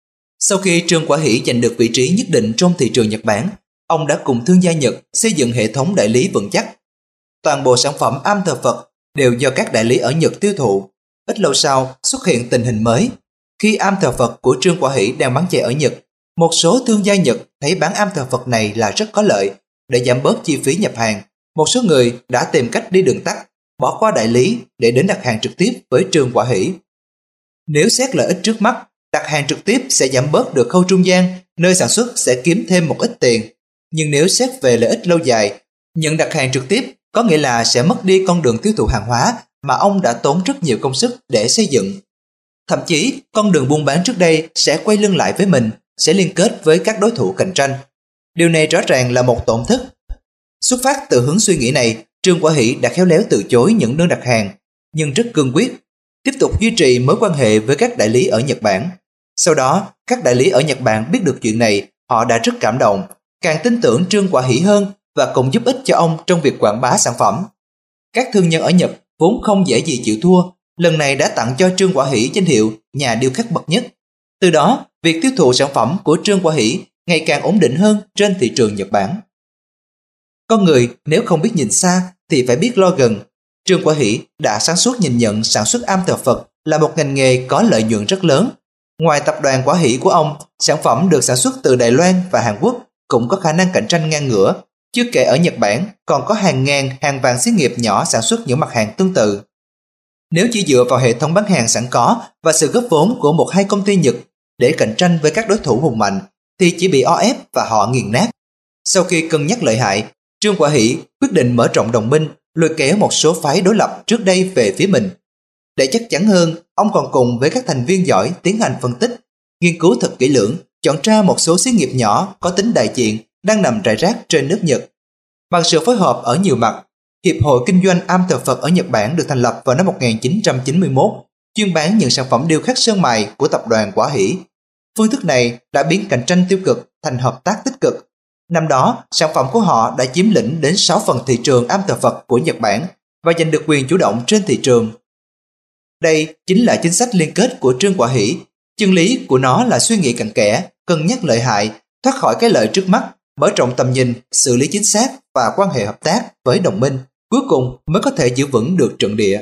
Sau khi Trương Quả Hỷ giành được vị trí nhất định trong thị trường Nhật Bản, ông đã cùng thương gia Nhật xây dựng hệ thống đại lý vững chắc. Toàn bộ sản phẩm am thờ Phật đều do các đại lý ở Nhật tiêu thụ. Ít lâu sau, xuất hiện tình hình mới. Khi am thờ Phật của Trương Quả Hỷ đang bán chạy ở Nhật, một số thương gia Nhật thấy bán am thờ Phật này là rất có lợi. Để giảm bớt chi phí nhập hàng, một số người đã tìm cách đi đường tắt, bỏ qua đại lý để đến đặt hàng trực tiếp với Trương Quả Hỷ. Nếu xét lợi ích trước mắt, đặt hàng trực tiếp sẽ giảm bớt được khâu trung gian, nơi sản xuất sẽ kiếm thêm một ít tiền. Nhưng nếu xét về lợi ích lâu dài, nhận đặt hàng trực tiếp có nghĩa là sẽ mất đi con đường tiêu thụ hàng hóa mà ông đã tốn rất nhiều công sức để xây dựng. Thậm chí, con đường buôn bán trước đây sẽ quay lưng lại với mình, sẽ liên kết với các đối thủ cạnh tranh. Điều này rõ ràng là một tổn thất. Xuất phát từ hướng suy nghĩ này, Trương Quả Hỷ đã khéo léo từ chối những đơn đặt hàng, nhưng rất cương quyết, tiếp tục duy trì mối quan hệ với các đại lý ở Nhật Bản. Sau đó, các đại lý ở Nhật Bản biết được chuyện này, họ đã rất cảm động, càng tin tưởng Trương Quả Hỷ hơn và cùng giúp ích cho ông trong việc quảng bá sản phẩm. Các thương nhân ở Nhật vốn không dễ gì chịu thua, lần này đã tặng cho Trương Quả Hỷ danh hiệu nhà điêu khắc bậc nhất. Từ đó, việc tiêu thụ sản phẩm của Trương Quả Hỷ ngày càng ổn định hơn trên thị trường Nhật Bản. Con người nếu không biết nhìn xa thì phải biết lo gần. Trương Quả Hỷ đã sáng suốt nhìn nhận sản xuất am thờ Phật là một ngành nghề có lợi nhuận rất lớn. Ngoài tập đoàn Quả Hỷ của ông, sản phẩm được sản xuất từ Đài Loan và Hàn Quốc cũng có khả năng cạnh tranh ngang ngửa. Chưa kể ở Nhật Bản còn có hàng ngàn hàng vạn xí nghiệp nhỏ sản xuất những mặt hàng tương tự. Nếu chỉ dựa vào hệ thống bán hàng sẵn có và sự góp vốn của một hai công ty Nhật để cạnh tranh với các đối thủ hùng mạnh thì chỉ bị o ép và họ nghiền nát. Sau khi cân nhắc lợi hại, Trương Quả Hỷ quyết định mở rộng đồng minh, lôi kéo một số phái đối lập trước đây về phía mình. Để chắc chắn hơn, ông còn cùng với các thành viên giỏi tiến hành phân tích, nghiên cứu thật kỹ lưỡng, chọn ra một số xí nghiệp nhỏ có tính đại diện đang nằm rải rác trên nước Nhật. Bằng sự phối hợp ở nhiều mặt, Hiệp hội Kinh doanh am thờ Phật ở Nhật Bản được thành lập vào năm một nghìn chín trăm chín mươi mốt, chuyên bán những sản phẩm điêu khắc sơn mài của tập đoàn Quả Hỷ. Phương thức này đã biến cạnh tranh tiêu cực thành hợp tác tích cực. Năm đó, sản phẩm của họ đã chiếm lĩnh đến sáu phần thị trường am thờ Phật của Nhật Bản và giành được quyền chủ động trên thị trường. Đây chính là chính sách liên kết của Trương Quả Hỷ. Chân lý của nó là suy nghĩ cặn kẽ, cân nhắc lợi hại, thoát khỏi cái lợi trước mắt, mở rộng tầm nhìn, xử lý chính xác và quan hệ hợp tác với đồng minh, cuối cùng mới có thể giữ vững được trận địa.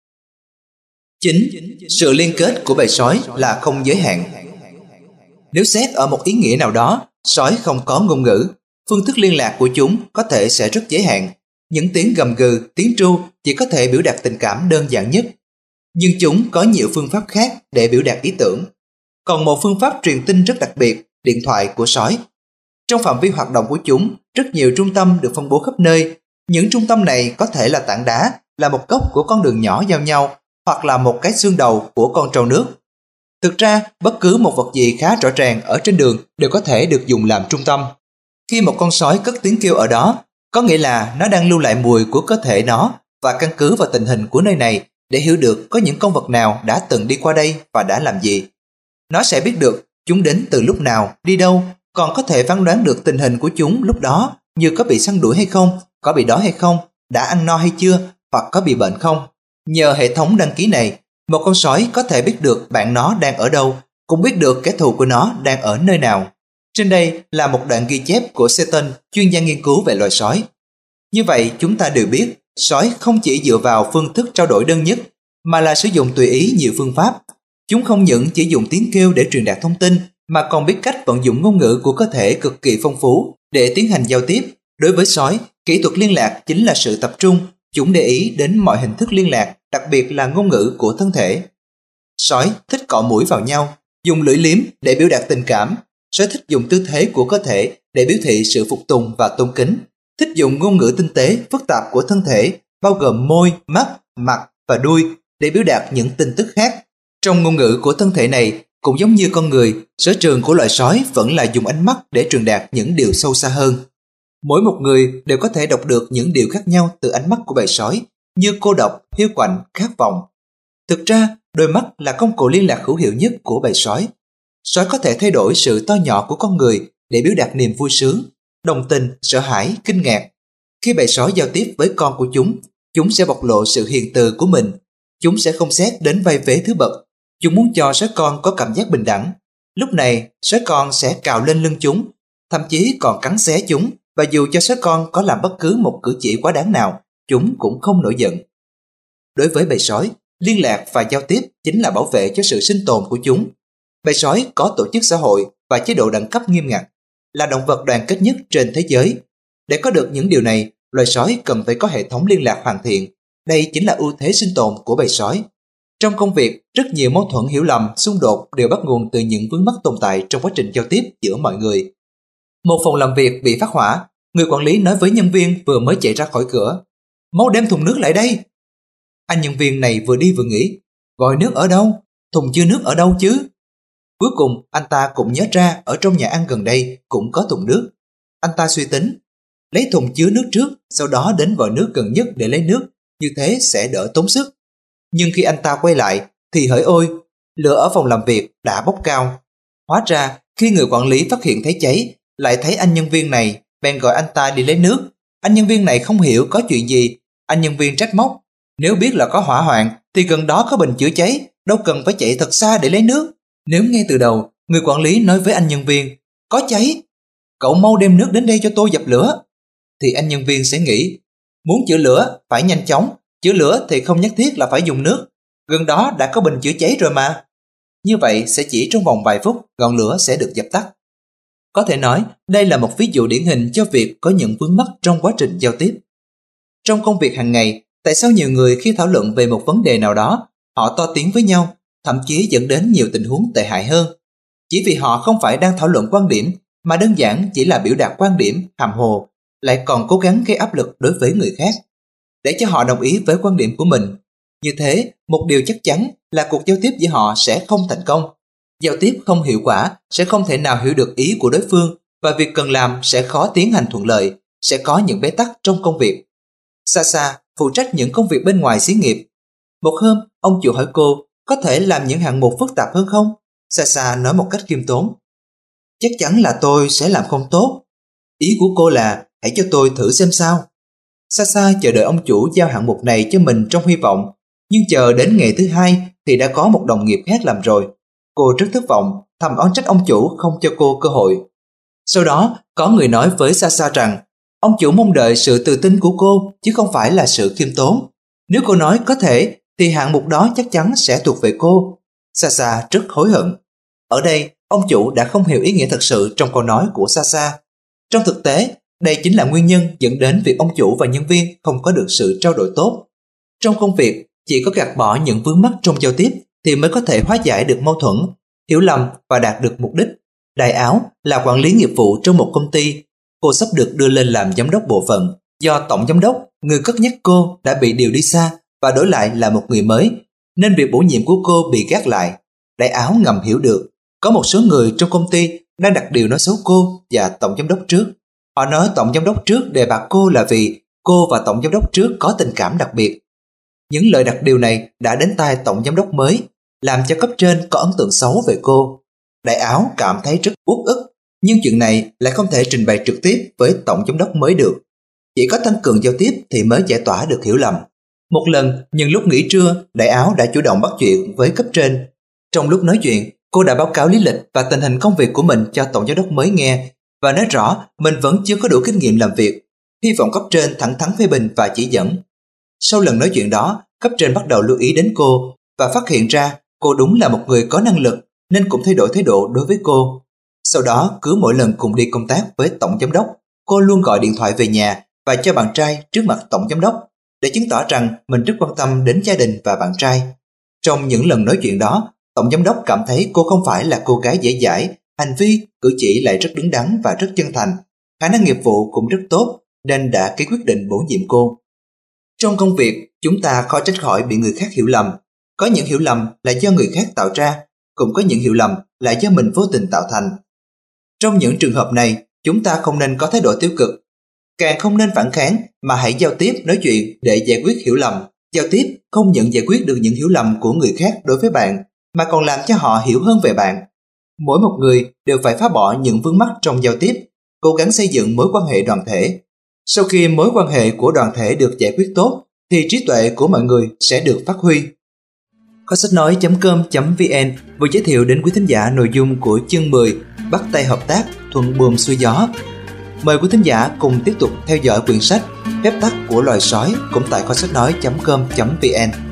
chín. Sự liên kết của bầy sói là không giới hạn. Nếu xét ở một ý nghĩa nào đó, sói không có ngôn ngữ, phương thức liên lạc của chúng có thể sẽ rất giới hạn. Những tiếng gầm gừ, tiếng tru chỉ có thể biểu đạt tình cảm đơn giản nhất. Nhưng chúng có nhiều phương pháp khác để biểu đạt ý tưởng. Còn một phương pháp truyền tin rất đặc biệt, điện thoại của sói. Trong phạm vi hoạt động của chúng, rất nhiều trung tâm được phân bố khắp nơi. Những trung tâm này có thể là tảng đá, là một góc của con đường nhỏ giao nhau, hoặc là một cái xương đầu của con trâu nước. Thực ra, bất cứ một vật gì khá rõ ràng ở trên đường đều có thể được dùng làm trung tâm. Khi một con sói cất tiếng kêu ở đó, có nghĩa là nó đang lưu lại mùi của cơ thể nó và căn cứ vào tình hình của nơi này để hiểu được có những con vật nào đã từng đi qua đây và đã làm gì. Nó sẽ biết được chúng đến từ lúc nào, đi đâu, còn có thể phán đoán được tình hình của chúng lúc đó, như có bị săn đuổi hay không, có bị đói hay không, đã ăn no hay chưa, hoặc có bị bệnh không. Nhờ hệ thống đăng ký này, một con sói có thể biết được bạn nó đang ở đâu, cũng biết được kẻ thù của nó đang ở nơi nào. Trên đây là một đoạn ghi chép của Seton, chuyên gia nghiên cứu về loài sói. Như vậy chúng ta đều biết, sói không chỉ dựa vào phương thức trao đổi đơn nhất, mà là sử dụng tùy ý nhiều phương pháp. Chúng không những chỉ dùng tiếng kêu để truyền đạt thông tin, mà còn biết cách vận dụng ngôn ngữ của cơ thể cực kỳ phong phú để tiến hành giao tiếp. Đối với sói, kỹ thuật liên lạc chính là sự tập trung. Chúng để ý đến mọi hình thức liên lạc, đặc biệt là ngôn ngữ của thân thể. Sói thích cọ mũi vào nhau, dùng lưỡi liếm để biểu đạt tình cảm. Sói thích dùng tư thế của cơ thể để biểu thị sự phục tùng và tôn kính. Thích dùng ngôn ngữ tinh tế, phức tạp của thân thể, bao gồm môi, mắt, mặt và đuôi để biểu đạt những tin tức khác. Trong ngôn ngữ của thân thể này, cũng giống như con người, sở trường của loài sói vẫn là dùng ánh mắt để truyền đạt những điều sâu xa hơn. Mỗi một người đều có thể đọc được những điều khác nhau từ ánh mắt của bầy sói, như cô độc, hiu quạnh, khát vọng. Thực ra, đôi mắt là công cụ liên lạc hữu hiệu nhất của bầy sói. Sói có thể thay đổi sự to nhỏ của con người để biểu đạt niềm vui sướng, đồng tình, sợ hãi, kinh ngạc. Khi bầy sói giao tiếp với con của chúng, chúng sẽ bộc lộ sự hiền từ của mình. Chúng sẽ không xét đến vai vế thứ bậc. Chúng muốn cho sói con có cảm giác bình đẳng. Lúc này, sói con sẽ cào lên lưng chúng, thậm chí còn cắn xé chúng, và dù cho sói con có làm bất cứ một cử chỉ quá đáng nào, chúng cũng không nổi giận. Đối với bầy sói, liên lạc và giao tiếp chính là bảo vệ cho sự sinh tồn của chúng. Bầy sói có tổ chức xã hội và chế độ đẳng cấp nghiêm ngặt, là động vật đoàn kết nhất trên thế giới. Để có được những điều này, loài sói cần phải có hệ thống liên lạc hoàn thiện. Đây chính là ưu thế sinh tồn của bầy sói. Trong công việc, rất nhiều mâu thuẫn hiểu lầm, xung đột đều bắt nguồn từ những vướng mắc tồn tại trong quá trình giao tiếp giữa mọi người. Một phòng làm việc bị phát hỏa, người quản lý nói với nhân viên vừa mới chạy ra khỏi cửa: "Mau đem thùng nước lại đây." Anh nhân viên này vừa đi vừa nghĩ: "Vòi nước ở đâu? Thùng chứa nước ở đâu chứ?" Cuối cùng, anh ta cũng nhớ ra ở trong nhà ăn gần đây cũng có thùng nước. Anh ta suy tính, lấy thùng chứa nước trước, sau đó đến vòi nước gần nhất để lấy nước, như thế sẽ đỡ tốn sức. Nhưng khi anh ta quay lại, thì hỡi ôi, lửa ở phòng làm việc đã bốc cao. Hóa ra, khi người quản lý phát hiện thấy cháy, lại thấy anh nhân viên này, bèn gọi anh ta đi lấy nước. Anh nhân viên này không hiểu có chuyện gì. Anh nhân viên trách móc: "Nếu biết là có hỏa hoạn, thì gần đó có bình chữa cháy, đâu cần phải chạy thật xa để lấy nước." Nếu ngay từ đầu, người quản lý nói với anh nhân viên: "Có cháy, cậu mau đem nước đến đây cho tôi dập lửa", thì anh nhân viên sẽ nghĩ: muốn chữa lửa phải nhanh chóng, chữa lửa thì không nhất thiết là phải dùng nước, gần đó đã có bình chữa cháy rồi mà. Như vậy sẽ chỉ trong vòng vài phút ngọn lửa sẽ được dập tắt. Có thể nói đây là một ví dụ điển hình cho việc có những vướng mắc trong quá trình giao tiếp. Trong công việc hàng ngày, tại sao nhiều người khi thảo luận về một vấn đề nào đó, họ to tiếng với nhau, thậm chí dẫn đến nhiều tình huống tệ hại hơn? Chỉ vì họ không phải đang thảo luận quan điểm, mà đơn giản chỉ là biểu đạt quan điểm hàm hồ, lại còn cố gắng gây áp lực đối với người khác, để cho họ đồng ý với quan điểm của mình. Như thế, một điều chắc chắn là cuộc giao tiếp giữa họ sẽ không thành công. Giao tiếp không hiệu quả sẽ không thể nào hiểu được ý của đối phương, và việc cần làm sẽ khó tiến hành thuận lợi, sẽ có những bế tắc trong công việc. Sasa phụ trách những công việc bên ngoài xí nghiệp. Một hôm, ông chủ hỏi cô có thể làm những hạng mục phức tạp hơn không? Sasa nói một cách khiêm tốn: "Chắc chắn là tôi sẽ làm không tốt." Ý của cô là hãy cho tôi thử xem sao. Sasa chờ đợi ông chủ giao hạng mục này cho mình trong hy vọng, nhưng chờ đến ngày thứ hai thì đã có một đồng nghiệp khác làm rồi. Cô rất thất vọng, thầm oán trách ông chủ không cho cô cơ hội. Sau đó, có người nói với Sasa rằng ông chủ mong đợi sự tự tin của cô chứ không phải là sự khiêm tốn. Nếu cô nói có thể thì hạng mục đó chắc chắn sẽ thuộc về cô. Sasa rất hối hận. Ở đây, ông chủ đã không hiểu ý nghĩa thật sự trong câu nói của Sasa. Trong thực tế, đây chính là nguyên nhân dẫn đến việc ông chủ và nhân viên không có được sự trao đổi tốt. Trong công việc, chỉ có gạt bỏ những vướng mắc trong giao tiếp thì mới có thể hóa giải được mâu thuẫn, hiểu lầm và đạt được mục đích. Đại Áo là quản lý nghiệp vụ trong một công ty. Cô sắp được đưa lên làm giám đốc bộ phận. Do tổng giám đốc, người cất nhắc cô, đã bị điều đi xa và đổi lại là một người mới, nên việc bổ nhiệm của cô bị gác lại. Đại Áo ngầm hiểu được có một số người trong công ty đang đặt điều nói xấu cô và tổng giám đốc trước. Họ nói tổng giám đốc trước đề bạt cô là vì cô và tổng giám đốc trước có tình cảm đặc biệt. Những lời đặt điều này đã đến tai tổng giám đốc mới, làm cho cấp trên có ấn tượng xấu về cô. Đại Áo cảm thấy rất uất ức, nhưng chuyện này lại không thể trình bày trực tiếp với tổng giám đốc mới được. Chỉ có tăng cường giao tiếp thì mới giải tỏa được hiểu lầm. Một lần, nhân lúc nghỉ trưa, Đại Áo đã chủ động bắt chuyện với cấp trên. Trong lúc nói chuyện, cô đã báo cáo lý lịch và tình hình công việc của mình cho tổng giám đốc mới nghe và nói rõ mình vẫn chưa có đủ kinh nghiệm làm việc. hy vọng cấp trên thẳng thắn phê bình và chỉ dẫn. Sau lần nói chuyện đó, cấp trên bắt đầu lưu ý đến cô và phát hiện ra cô đúng là một người có năng lực nên cũng thay đổi thái độ đối với cô. Sau đó, cứ mỗi lần cùng đi công tác với tổng giám đốc, cô luôn gọi điện thoại về nhà và cho bạn trai trước mặt tổng giám đốc để chứng tỏ rằng mình rất quan tâm đến gia đình và bạn trai. Trong những lần nói chuyện đó, tổng giám đốc cảm thấy cô không phải là cô gái dễ dãi, hành vi, cử chỉ lại rất đứng đắn và rất chân thành, khả năng nghiệp vụ cũng rất tốt nên đã ký quyết định bổ nhiệm cô. Trong công việc, chúng ta khó tránh khỏi bị người khác hiểu lầm. Có những hiểu lầm là do người khác tạo ra, cũng có những hiểu lầm là do mình vô tình tạo thành. Trong những trường hợp này, chúng ta không nên có thái độ tiêu cực, càng không nên phản kháng mà hãy giao tiếp nói chuyện để giải quyết hiểu lầm. Giao tiếp không những giải quyết được những hiểu lầm của người khác đối với bạn, mà còn làm cho họ hiểu hơn về bạn. Mỗi một người đều phải phá bỏ những vướng mắc trong giao tiếp, cố gắng xây dựng mối quan hệ đoàn thể. Sau khi mối quan hệ của đoàn thể được giải quyết tốt, thì trí tuệ của mọi người sẽ được phát huy. Kho sách nói chấm com chấm vn vừa giới thiệu đến quý thính giả nội dung của chương mười Bắt tay hợp tác, thuận buồm xuôi gió. Mời quý thính giả cùng tiếp tục theo dõi quyển sách Phép tắc của loài sói cũng tại kho sách nói chấm com chấm vn.